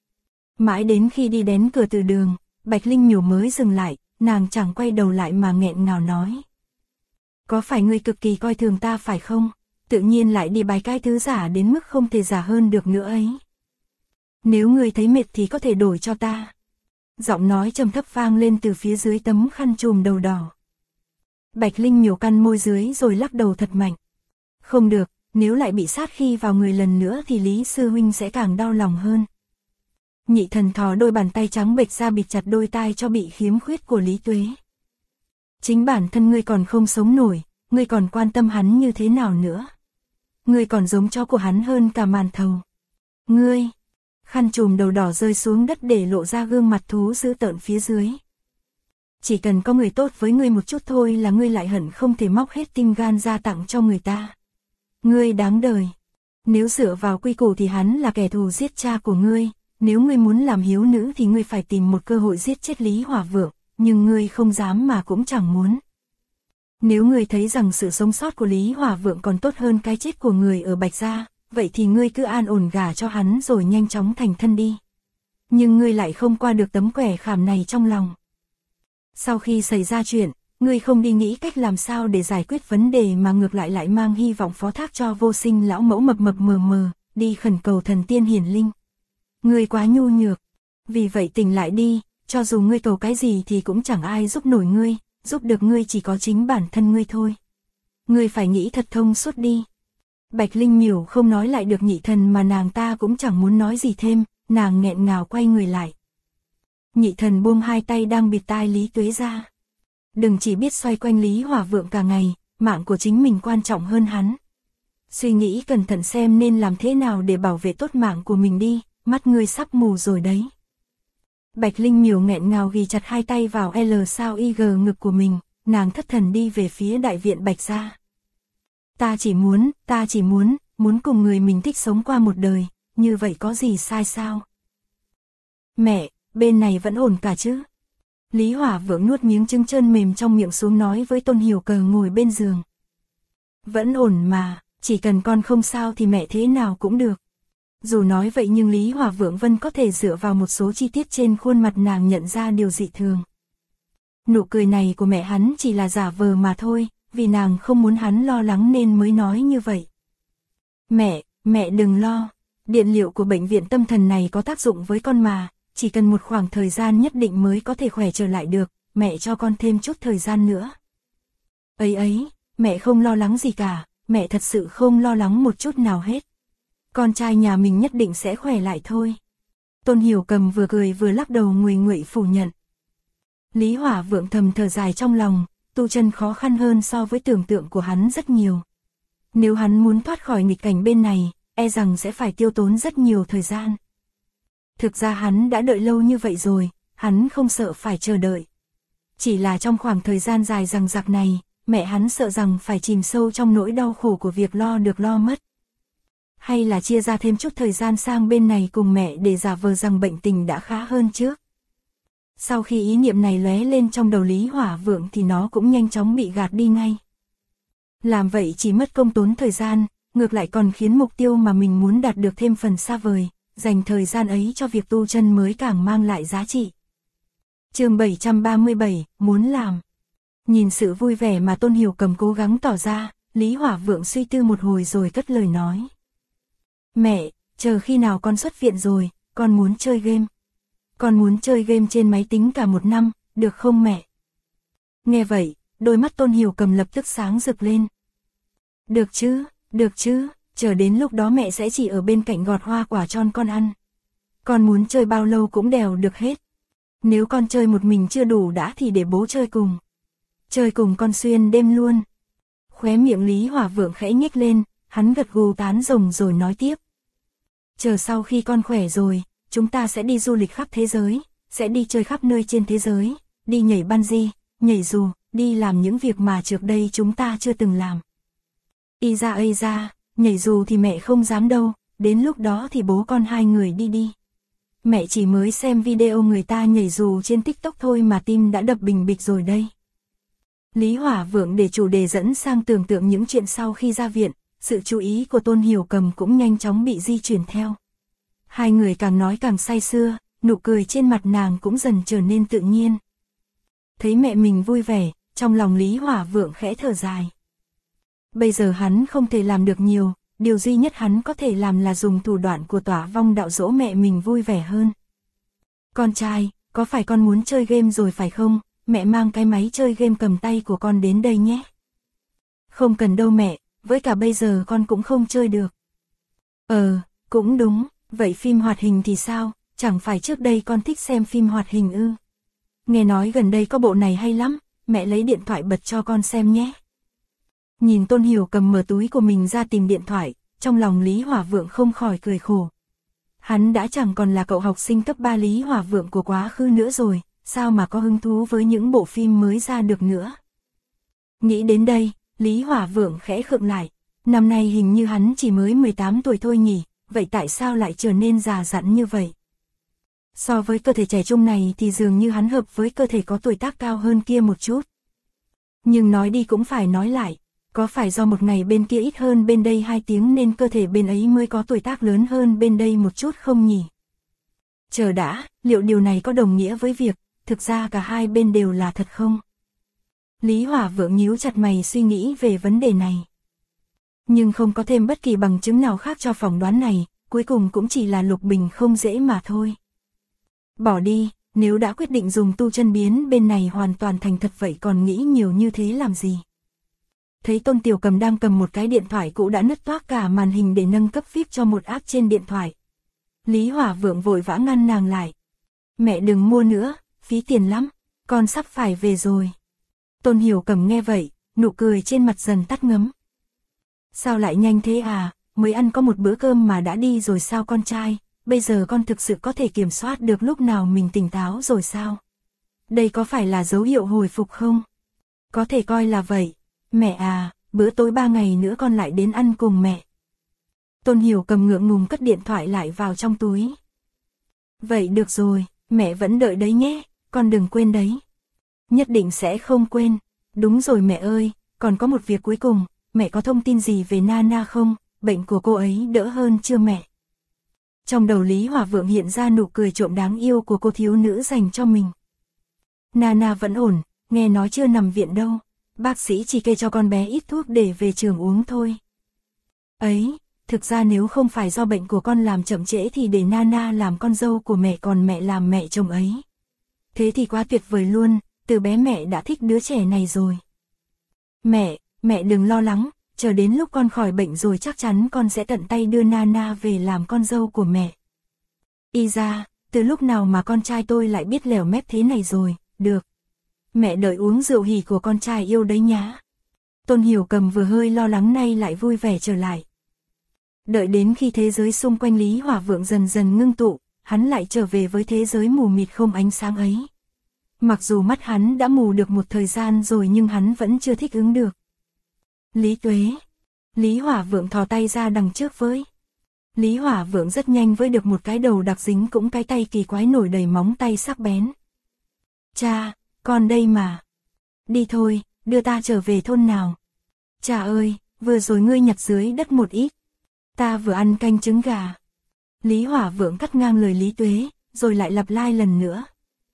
Mãi đến khi đi đến cửa từ đường, Bạch Linh Miểu mới dừng lại, nàng chẳng quay đầu lại mà nghẹn ngào nói. Có phải ngươi cực kỳ coi thường ta phải không? Tự nhiên lại đi bái cái thứ giả đến mức không thể giả hơn được nữa ấy. Nếu ngươi thấy mệt thì có thể đổi cho ta. Giọng nói trầm thấp vang lên từ phía dưới tấm khăn trùm đầu đỏ. Bạch Linh Miểu cắn môi dưới rồi lắc đầu thật mạnh. Không được, nếu lại bị sát khi vào người lần nữa thì Lý sư huynh sẽ càng đau lòng hơn. Nhị thần thò đôi bàn tay trắng bệch ra bịt chặt đôi tai cho bị khiếm khuyết của Lý Tuế. Chính bản thân ngươi còn không sống nổi, ngươi còn quan tâm hắn như thế nào nữa? Ngươi còn giống chó của hắn hơn cả màn thầu. Ngươi, khăn trùm đầu đỏ rơi xuống đất để lộ ra gương mặt thú dữ tợn phía dưới. Chỉ cần có người tốt với ngươi một chút thôi là ngươi lại hận không thể móc hết tim gan ra tặng cho người ta. Ngươi đáng đời. Nếu dựa vào quy củ thì hắn là kẻ thù giết cha của ngươi, nếu ngươi muốn làm hiếu nữ thì ngươi phải tìm một cơ hội giết chết Lý Hỏa Vượng, nhưng ngươi không dám mà cũng chẳng muốn. Nếu ngươi thấy rằng sự sống sót của Lý Hỏa Vượng còn tốt hơn cái chết của người ở Bạch gia, vậy thì ngươi cứ an ổn gả cho hắn rồi nhanh chóng thành thân đi. Nhưng ngươi lại không qua được tấm quẻ khảm này trong lòng. Sau khi xảy ra chuyện, ngươi không đi nghĩ cách làm sao để giải quyết vấn đề mà ngược lại mang hy vọng phó thác cho Vô Sinh lão mẫu mập mập mờ mờ, đi khẩn cầu thần tiên hiển linh. Ngươi quá nhu nhược. Vì vậy tỉnh lại đi, cho dù ngươi cầu cái gì thì cũng chẳng ai giúp nổi ngươi, giúp được ngươi chỉ có chính bản thân ngươi thôi. Ngươi phải nghĩ thật thông suốt đi. Bạch Linh Miểu không nói lại được nhị thần mà nàng ta cũng chẳng muốn nói gì thêm, nàng nghẹn ngào quay người lại. Nhị thần buông hai tay đang bịt tai Lý Tuế ra. Đừng chỉ biết xoay quanh Lý Hỏa Vượng cả ngày, mạng của chính mình quan trọng hơn hắn. Suy nghĩ cẩn thận xem nên làm thế nào để bảo vệ tốt mạng của mình đi, mắt ngươi sắp mù rồi đấy. Bạch Linh Miểu nghẹn ngào ghi chặt hai tay vào L sao IG ngực của mình, nàng thất thần đi về phía đại viện Bạch gia. Ta chỉ muốn cùng người mình thích sống qua một đời, như vậy có gì sai sao? Mẹ, bên này vẫn ổn cả chứ? Lý Hỏa Vượng nuốt miếng trứng trơn mềm trong miệng xuống nói với Tôn Hiểu Cờ ngồi bên giường. Vẫn ổn mà, chỉ cần con không sao thì mẹ thế nào cũng được. Dù nói vậy nhưng Lý Hỏa Vượng vẫn có thể dựa vào một số chi tiết trên khuôn mặt nàng nhận ra điều dị thường. Nụ cười này của mẹ hắn chỉ là giả vờ mà thôi, vì nàng không muốn hắn lo lắng nên mới nói như vậy. Mẹ đừng lo, điện liệu của bệnh viện tâm thần này có tác dụng với con mà, chỉ cần một khoảng thời gian nhất định mới có thể khỏe trở lại được, mẹ cho con thêm chút thời gian nữa. Ấy, mẹ không lo lắng gì cả, mẹ thật sự không lo lắng một chút nào hết. Con trai nhà mình nhất định sẽ khỏe lại thôi. Tôn Hiểu Cầm vừa cười vừa lắc đầu nguầy nguậy phủ nhận. Lý Hỏa Vượng thầm thở dài trong lòng, tu chân khó khăn hơn so với tưởng tượng của hắn rất nhiều. Nếu hắn muốn thoát khỏi nghịch cảnh bên này, e rằng sẽ phải tiêu tốn rất nhiều thời gian. Thực ra hắn đã đợi lâu như vậy rồi, hắn không sợ phải chờ đợi. Chỉ là trong khoảng thời gian dài dằng dặc này, mẹ hắn sợ rằng phải chìm sâu trong nỗi đau khổ của việc lo được lo mất. Hay là chia ra thêm chút thời gian sang bên này cùng mẹ để giả vờ rằng bệnh tình đã khá hơn trước. Sau khi ý niệm này lóe lên trong đầu Lý Hỏa Vượng thì nó cũng nhanh chóng bị gạt đi ngay. Làm vậy chỉ mất công tốn thời gian, ngược lại còn khiến mục tiêu mà mình muốn đạt được thêm phần xa vời, dành thời gian ấy cho việc tu chân mới càng mang lại giá trị. Chương 737, muốn làm. Nhìn sự vui vẻ mà Tôn Hiểu Cầm cố gắng tỏ ra, Lý Hỏa Vượng suy tư một hồi rồi cất lời nói. Mẹ, chờ khi nào con xuất viện rồi, con muốn chơi game. Con muốn chơi game trên máy tính cả một năm, được không mẹ? Nghe vậy, đôi mắt Tôn Hiểu Cầm lập tức sáng rực lên. Được chứ, chờ đến lúc đó mẹ sẽ chỉ ở bên cạnh gọt hoa quả cho con ăn. Con muốn chơi bao lâu cũng đều được hết. Nếu con chơi một mình chưa đủ đã thì để bố chơi cùng. Chơi cùng con xuyên đêm luôn. Khóe miệng Lý Hỏa Vượng khẽ nhếch lên, hắn gật gù tán đồng rồi nói tiếp. Chờ sau khi con khỏe rồi, chúng ta sẽ đi du lịch khắp thế giới, sẽ đi chơi khắp nơi trên thế giới, đi nhảy bungee, nhảy dù, đi làm những việc mà trước đây chúng ta chưa từng làm. Ây ra, nhảy dù thì mẹ không dám đâu, đến lúc đó thì bố con hai người đi. Mẹ chỉ mới xem video người ta nhảy dù trên TikTok thôi mà tim đã đập bình bịch rồi đây. Lý Hỏa Vượng để chủ đề dẫn sang tưởng tượng những chuyện sau khi ra viện, sự chú ý của Tôn Hiểu Cầm cũng nhanh chóng bị di chuyển theo. Hai người càng nói càng say sưa, nụ cười trên mặt nàng cũng dần trở nên tự nhiên. Thấy mẹ mình vui vẻ, trong lòng Lý Hỏa Vượng khẽ thở dài. Bây giờ hắn không thể làm được nhiều, điều duy nhất hắn có thể làm là dùng thủ đoạn của Tỏa Vong Đạo dỗ mẹ mình vui vẻ hơn. Con trai, có phải con muốn chơi game rồi phải không? Mẹ mang cái máy chơi game cầm tay của con đến đây nhé. Không cần đâu mẹ, với cả bây giờ con cũng không chơi được. Cũng đúng, vậy phim hoạt hình thì sao, chẳng phải trước đây con thích xem phim hoạt hình ư? Nghe nói gần đây có bộ này hay lắm, mẹ lấy điện thoại bật cho con xem nhé. Nhìn Tôn Hiểu Cầm mở túi của mình ra tìm điện thoại, trong lòng Lý Hỏa Vượng không khỏi cười khổ. Hắn đã chẳng còn là cậu học sinh cấp 3 Lý Hỏa Vượng của quá khứ nữa rồi, sao mà có hứng thú với những bộ phim mới ra được nữa. Nghĩ đến đây, Lý Hỏa Vượng khẽ khựng lại, năm nay hình như hắn chỉ mới 18 tuổi thôi nhỉ, vậy tại sao lại trở nên già dặn như vậy? So với cơ thể trẻ trung này thì dường như hắn hợp với cơ thể có tuổi tác cao hơn kia một chút. Nhưng nói đi cũng phải nói lại, có phải do một ngày bên kia ít hơn bên đây 2 tiếng nên cơ thể bên ấy mới có tuổi tác lớn hơn bên đây một chút không nhỉ? Chờ đã, liệu điều này có đồng nghĩa với việc, thực ra cả hai bên đều là thật không? Lý Hỏa Vượng nhíu chặt mày suy nghĩ về vấn đề này. Nhưng không có thêm bất kỳ bằng chứng nào khác cho phỏng đoán này, cuối cùng cũng chỉ là lục bình không dễ mà thôi. Bỏ đi, nếu đã quyết định dùng tu chân biến bên này hoàn toàn thành thật vậy còn nghĩ nhiều như thế làm gì? Thấy Tôn Tiểu Cầm đang cầm một cái điện thoại cũ đã nứt toác cả màn hình để nâng cấp VIP cho một app trên điện thoại. Lý Hỏa Vượng vội vã ngăn nàng lại. Mẹ đừng mua nữa, phí tiền lắm, con sắp phải về rồi. Tôn Hiểu Cầm nghe vậy, nụ cười trên mặt dần tắt ngấm. Sao lại nhanh thế à, mới ăn có một bữa cơm mà đã đi rồi sao con trai, bây giờ con thực sự có thể kiểm soát được lúc nào mình tỉnh táo rồi sao? Đây có phải là dấu hiệu hồi phục không? Có thể coi là vậy. Mẹ à, bữa tối 3 ngày nữa con lại đến ăn cùng mẹ. Tôn Hiểu Cầm ngượng ngùng cất điện thoại lại vào trong túi. Vậy được rồi, mẹ vẫn đợi đấy nhé, con đừng quên đấy. Nhất định sẽ không quên. Đúng rồi mẹ ơi, còn có một việc cuối cùng, mẹ có thông tin gì về Nana không? Bệnh của cô ấy đỡ hơn chưa mẹ? Trong đầu Lý Hỏa Vượng hiện ra nụ cười trộm đáng yêu của cô thiếu nữ dành cho mình. Nana vẫn ổn, nghe nói chưa nằm viện đâu. Bác sĩ chỉ kê cho con bé ít thuốc để về trường uống thôi. Ấy, thực ra nếu không phải do bệnh của con làm chậm trễ thì để Nana làm con dâu của mẹ còn mẹ làm mẹ chồng ấy. Thế thì quá tuyệt vời luôn, từ bé mẹ đã thích đứa trẻ này rồi. Mẹ đừng lo lắng, chờ đến lúc con khỏi bệnh rồi chắc chắn con sẽ tận tay đưa Nana về làm con dâu của mẹ. Ra, từ lúc nào mà con trai tôi lại biết lèo mép thế này rồi, được. Mẹ đợi uống rượu hỉ của con trai yêu đấy nhá. Tôn Hiểu Cầm vừa hơi lo lắng nay lại vui vẻ trở lại. Đợi đến khi thế giới xung quanh Lý Hỏa Vượng dần dần ngưng tụ, hắn lại trở về với thế giới mù mịt không ánh sáng ấy. Mặc dù mắt hắn đã mù được một thời gian rồi nhưng hắn vẫn chưa thích ứng được. Lý Tuế. Lý Hỏa Vượng thò tay ra đằng trước với. Lý Hỏa Vượng rất nhanh với được một cái đầu đặc dính cũng cái tay kỳ quái nổi đầy móng tay sắc bén. Cha, con đây mà. Đi thôi, đưa ta trở về thôn nào. Cha ơi, vừa rồi ngươi nhặt dưới đất một ít. Ta vừa ăn canh trứng gà. Lý Hỏa Vượng cắt ngang lời Lý Tuế, rồi lại lặp lại lần nữa.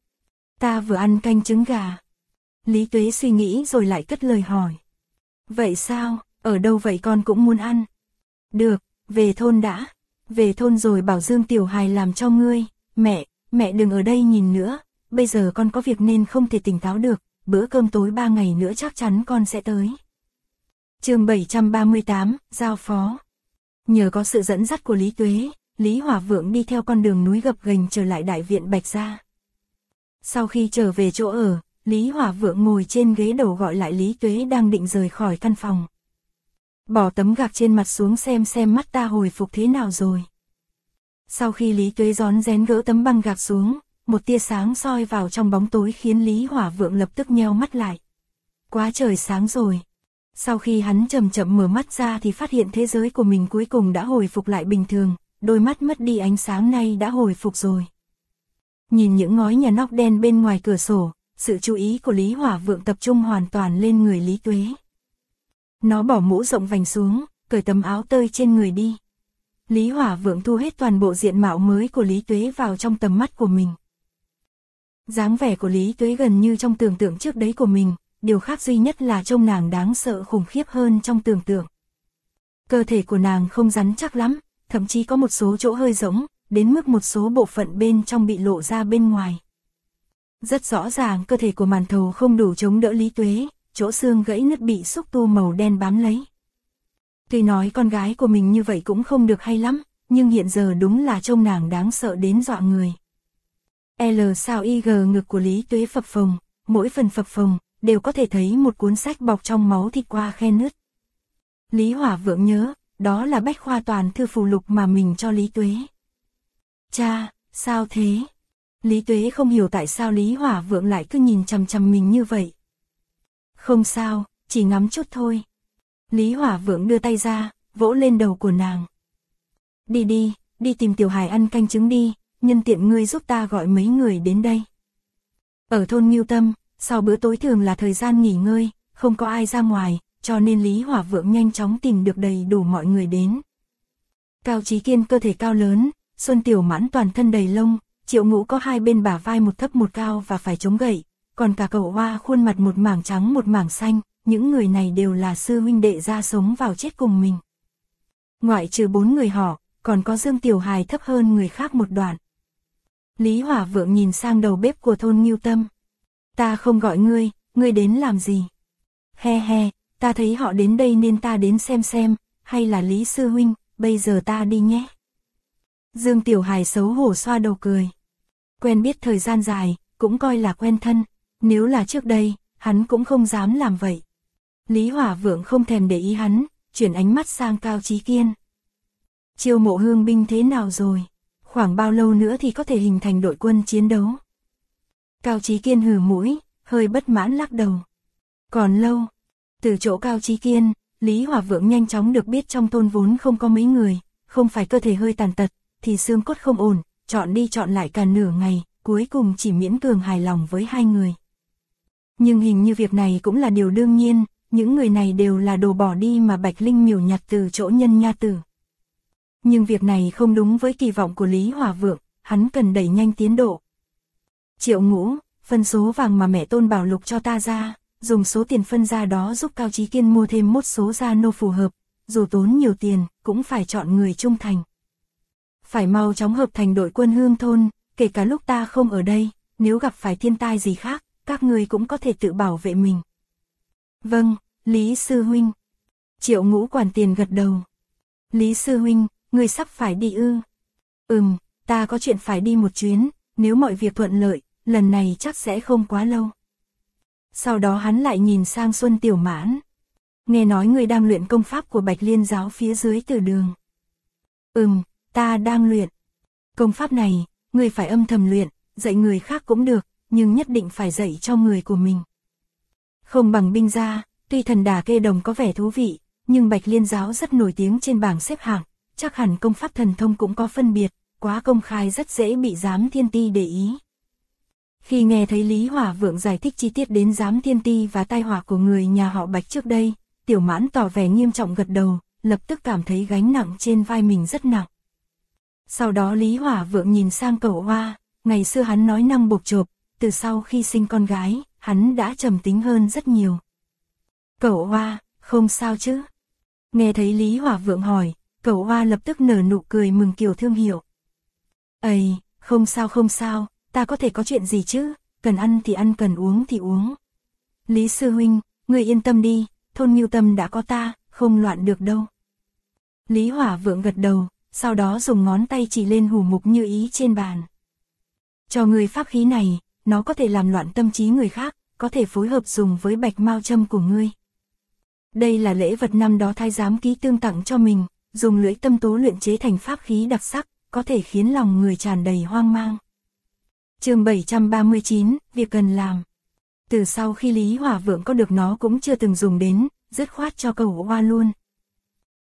Ta vừa ăn canh trứng gà. Lý Tuế suy nghĩ rồi lại cất lời hỏi. Vậy sao, ở đâu vậy con cũng muốn ăn? Được, về thôn đã. Về thôn rồi bảo Dương Tiểu Hài làm cho ngươi. Mẹ đừng ở đây nhìn nữa. Bây giờ con có việc nên không thể tỉnh táo được. Bữa cơm tối 3 ngày nữa chắc chắn con sẽ tới. Chương 738, Giao phó. Nhờ có sự dẫn dắt của Lý Tuế, Lý Hỏa Vượng đi theo con đường núi gập ghềnh trở lại đại viện Bạch Gia. Sau khi trở về chỗ ở, Lý Hỏa Vượng ngồi trên ghế đầu gọi lại Lý Tuế đang định rời khỏi căn phòng. Bỏ tấm gạc trên mặt xuống xem mắt ta hồi phục thế nào rồi. Sau khi Lý Tuế rón rén gỡ tấm băng gạc xuống, một tia sáng soi vào trong bóng tối khiến Lý Hỏa Vượng lập tức nheo mắt lại. Quá trời sáng rồi. Sau khi hắn chậm chậm mở mắt ra thì phát hiện thế giới của mình cuối cùng đã hồi phục lại bình thường, đôi mắt mất đi ánh sáng nay đã hồi phục rồi. Nhìn những ngói nhà nóc đen bên ngoài cửa sổ, sự chú ý của Lý Hỏa Vượng tập trung hoàn toàn lên người Lý Tuế. Nó bỏ mũ rộng vành xuống, cởi tấm áo tơi trên người đi. Lý Hỏa Vượng thu hết toàn bộ diện mạo mới của Lý Tuế vào trong tầm mắt của mình. Dáng vẻ của Lý Tuế gần như trong tưởng tượng trước đấy của mình, điều khác duy nhất là trông nàng đáng sợ khủng khiếp hơn trong tưởng tượng. Cơ thể của nàng không rắn chắc lắm, thậm chí có một số chỗ hơi rỗng, đến mức một số bộ phận bên trong bị lộ ra bên ngoài. Rất rõ ràng cơ thể của Màn Thầu không đủ chống đỡ Lý Tuế, chỗ xương gãy nứt bị xúc tu màu đen bám lấy. Tuy nói con gái của mình như vậy cũng không được hay lắm, nhưng hiện giờ đúng là trông nàng đáng sợ đến dọa người. L sao IG ngực của Lý Tuế phập phồng, mỗi phần phập phồng đều có thể thấy một cuốn sách bọc trong máu thịt qua khe nứt. Lý Hỏa Vượng nhớ, đó là bách khoa toàn thư phù lục mà mình cho Lý Tuế. Cha, sao thế? Lý Tuế không hiểu tại sao Lý Hỏa Vượng lại cứ nhìn chằm chằm mình như vậy. Không sao, chỉ ngắm chút thôi. Lý Hỏa Vượng đưa tay ra, vỗ lên đầu của nàng. Đi tìm Tiểu Hải ăn canh trứng đi, nhân tiện ngươi giúp ta gọi mấy người đến đây. Ở thôn Ngưu Tâm, sau bữa tối thường là thời gian nghỉ ngơi, không có ai ra ngoài, cho nên Lý Hỏa Vượng nhanh chóng tìm được đầy đủ mọi người đến. Cao Chí Kiên cơ thể cao lớn, Xuân Tiểu Mãn toàn thân đầy lông, Triệu Ngũ có hai bên bả vai một thấp một cao và phải chống gậy, còn cả Cậu Hoa khuôn mặt một mảng trắng một mảng xanh, những người này đều là sư huynh đệ ra sống vào chết cùng mình. Ngoại trừ 4 người họ, còn có Dương Tiểu Hài thấp hơn người khác một đoạn. Lý Hỏa Vượng nhìn sang đầu bếp của thôn Ngưu Tâm. Ta không gọi ngươi đến làm gì? He, ta thấy họ đến đây nên ta đến xem, hay là Lý sư huynh, bây giờ ta đi nhé. Dương Tiểu Hài xấu hổ xoa đầu cười. Quen biết thời gian dài, cũng coi là quen thân, nếu là trước đây, hắn cũng không dám làm vậy. Lý Hỏa Vượng không thèm để ý hắn, chuyển ánh mắt sang Cao Chí Kiên. Chiêu mộ hương binh thế nào rồi? Khoảng bao lâu nữa thì có thể hình thành đội quân chiến đấu? Cao Chí Kiên hừ mũi, hơi bất mãn lắc đầu. Còn lâu. Từ chỗ Cao Chí Kiên, Lý Hỏa Vượng nhanh chóng được biết trong thôn vốn không có mấy người, không phải cơ thể hơi tàn tật, thì xương cốt không ổn, chọn đi chọn lại cả nửa ngày, cuối cùng chỉ miễn cường hài lòng với 2 người. Nhưng hình như việc này cũng là điều đương nhiên, những người này đều là đồ bỏ đi mà Bạch Linh miểu nhặt từ chỗ Nhân Nha Tử. Nhưng việc này không đúng với kỳ vọng của Lý Hỏa Vượng, hắn cần đẩy nhanh tiến độ. Triệu Ngũ, phân số vàng mà mẹ Tôn bảo lục cho ta ra, dùng số tiền phân ra đó giúp Cao Chí Kiên mua thêm một số gia nô phù hợp, dù tốn nhiều tiền, cũng phải chọn người trung thành. Phải mau chóng hợp thành đội quân hương thôn, kể cả lúc ta không ở đây, nếu gặp phải thiên tai gì khác, các người cũng có thể tự bảo vệ mình. Vâng, Lý sư huynh. Triệu Ngũ quản tiền gật đầu. Lý sư huynh, người sắp phải đi ư? Ta có chuyện phải đi một chuyến, nếu mọi việc thuận lợi, lần này chắc sẽ không quá lâu. Sau đó hắn lại nhìn sang Xuân Tiểu Mãn. Nghe nói người đang luyện công pháp của Bạch Liên giáo phía dưới từ đường. Ta đang luyện. Công pháp này, người phải âm thầm luyện, dạy người khác cũng được, nhưng nhất định phải dạy cho người của mình. Không bằng binh gia, tuy thần đà kê đồng có vẻ thú vị, nhưng Bạch Liên giáo rất nổi tiếng trên bảng xếp hạng, chắc hẳn công pháp thần thông cũng có phân biệt, quá công khai rất dễ bị Giám Thiên Ti để ý. Khi nghe thấy Lý Hỏa Vượng giải thích chi tiết đến Giám Thiên Ti và tai họa của người nhà họ Bạch trước đây, Tiểu Mãn tỏ vẻ nghiêm trọng gật đầu, lập tức cảm thấy gánh nặng trên vai mình rất nặng. Sau đó Lý Hỏa Vượng nhìn sang Cẩu Hoa, ngày xưa hắn nói năng bộc chộp, từ sau khi sinh con gái, hắn đã trầm tính hơn rất nhiều. Cẩu Hoa, không sao chứ? Nghe thấy Lý Hỏa Vượng hỏi, Cẩu Hoa lập tức nở nụ cười mừng kiểu thương hiệu. Ây, không sao, ta có thể có chuyện gì chứ, cần ăn thì ăn, cần uống thì uống. Lý sư huynh, người yên tâm đi, thôn Ngưu Tâm đã có ta, không loạn được đâu. Lý Hỏa Vượng gật đầu, sau đó dùng ngón tay chỉ lên hủ mục như ý trên bàn. Cho người pháp khí này, nó có thể làm loạn tâm trí người khác, có thể phối hợp dùng với bạch mao châm của ngươi. Đây là lễ vật năm đó thái giám Ký Tương tặng cho mình, dùng lưỡi tâm tố luyện chế thành pháp khí đặc sắc, có thể khiến lòng người tràn đầy hoang mang. Chương 739, việc cần làm. Từ sau khi Lý Hỏa Vượng có được nó cũng chưa từng dùng đến, dứt khoát cho Cẩu Hoa luôn.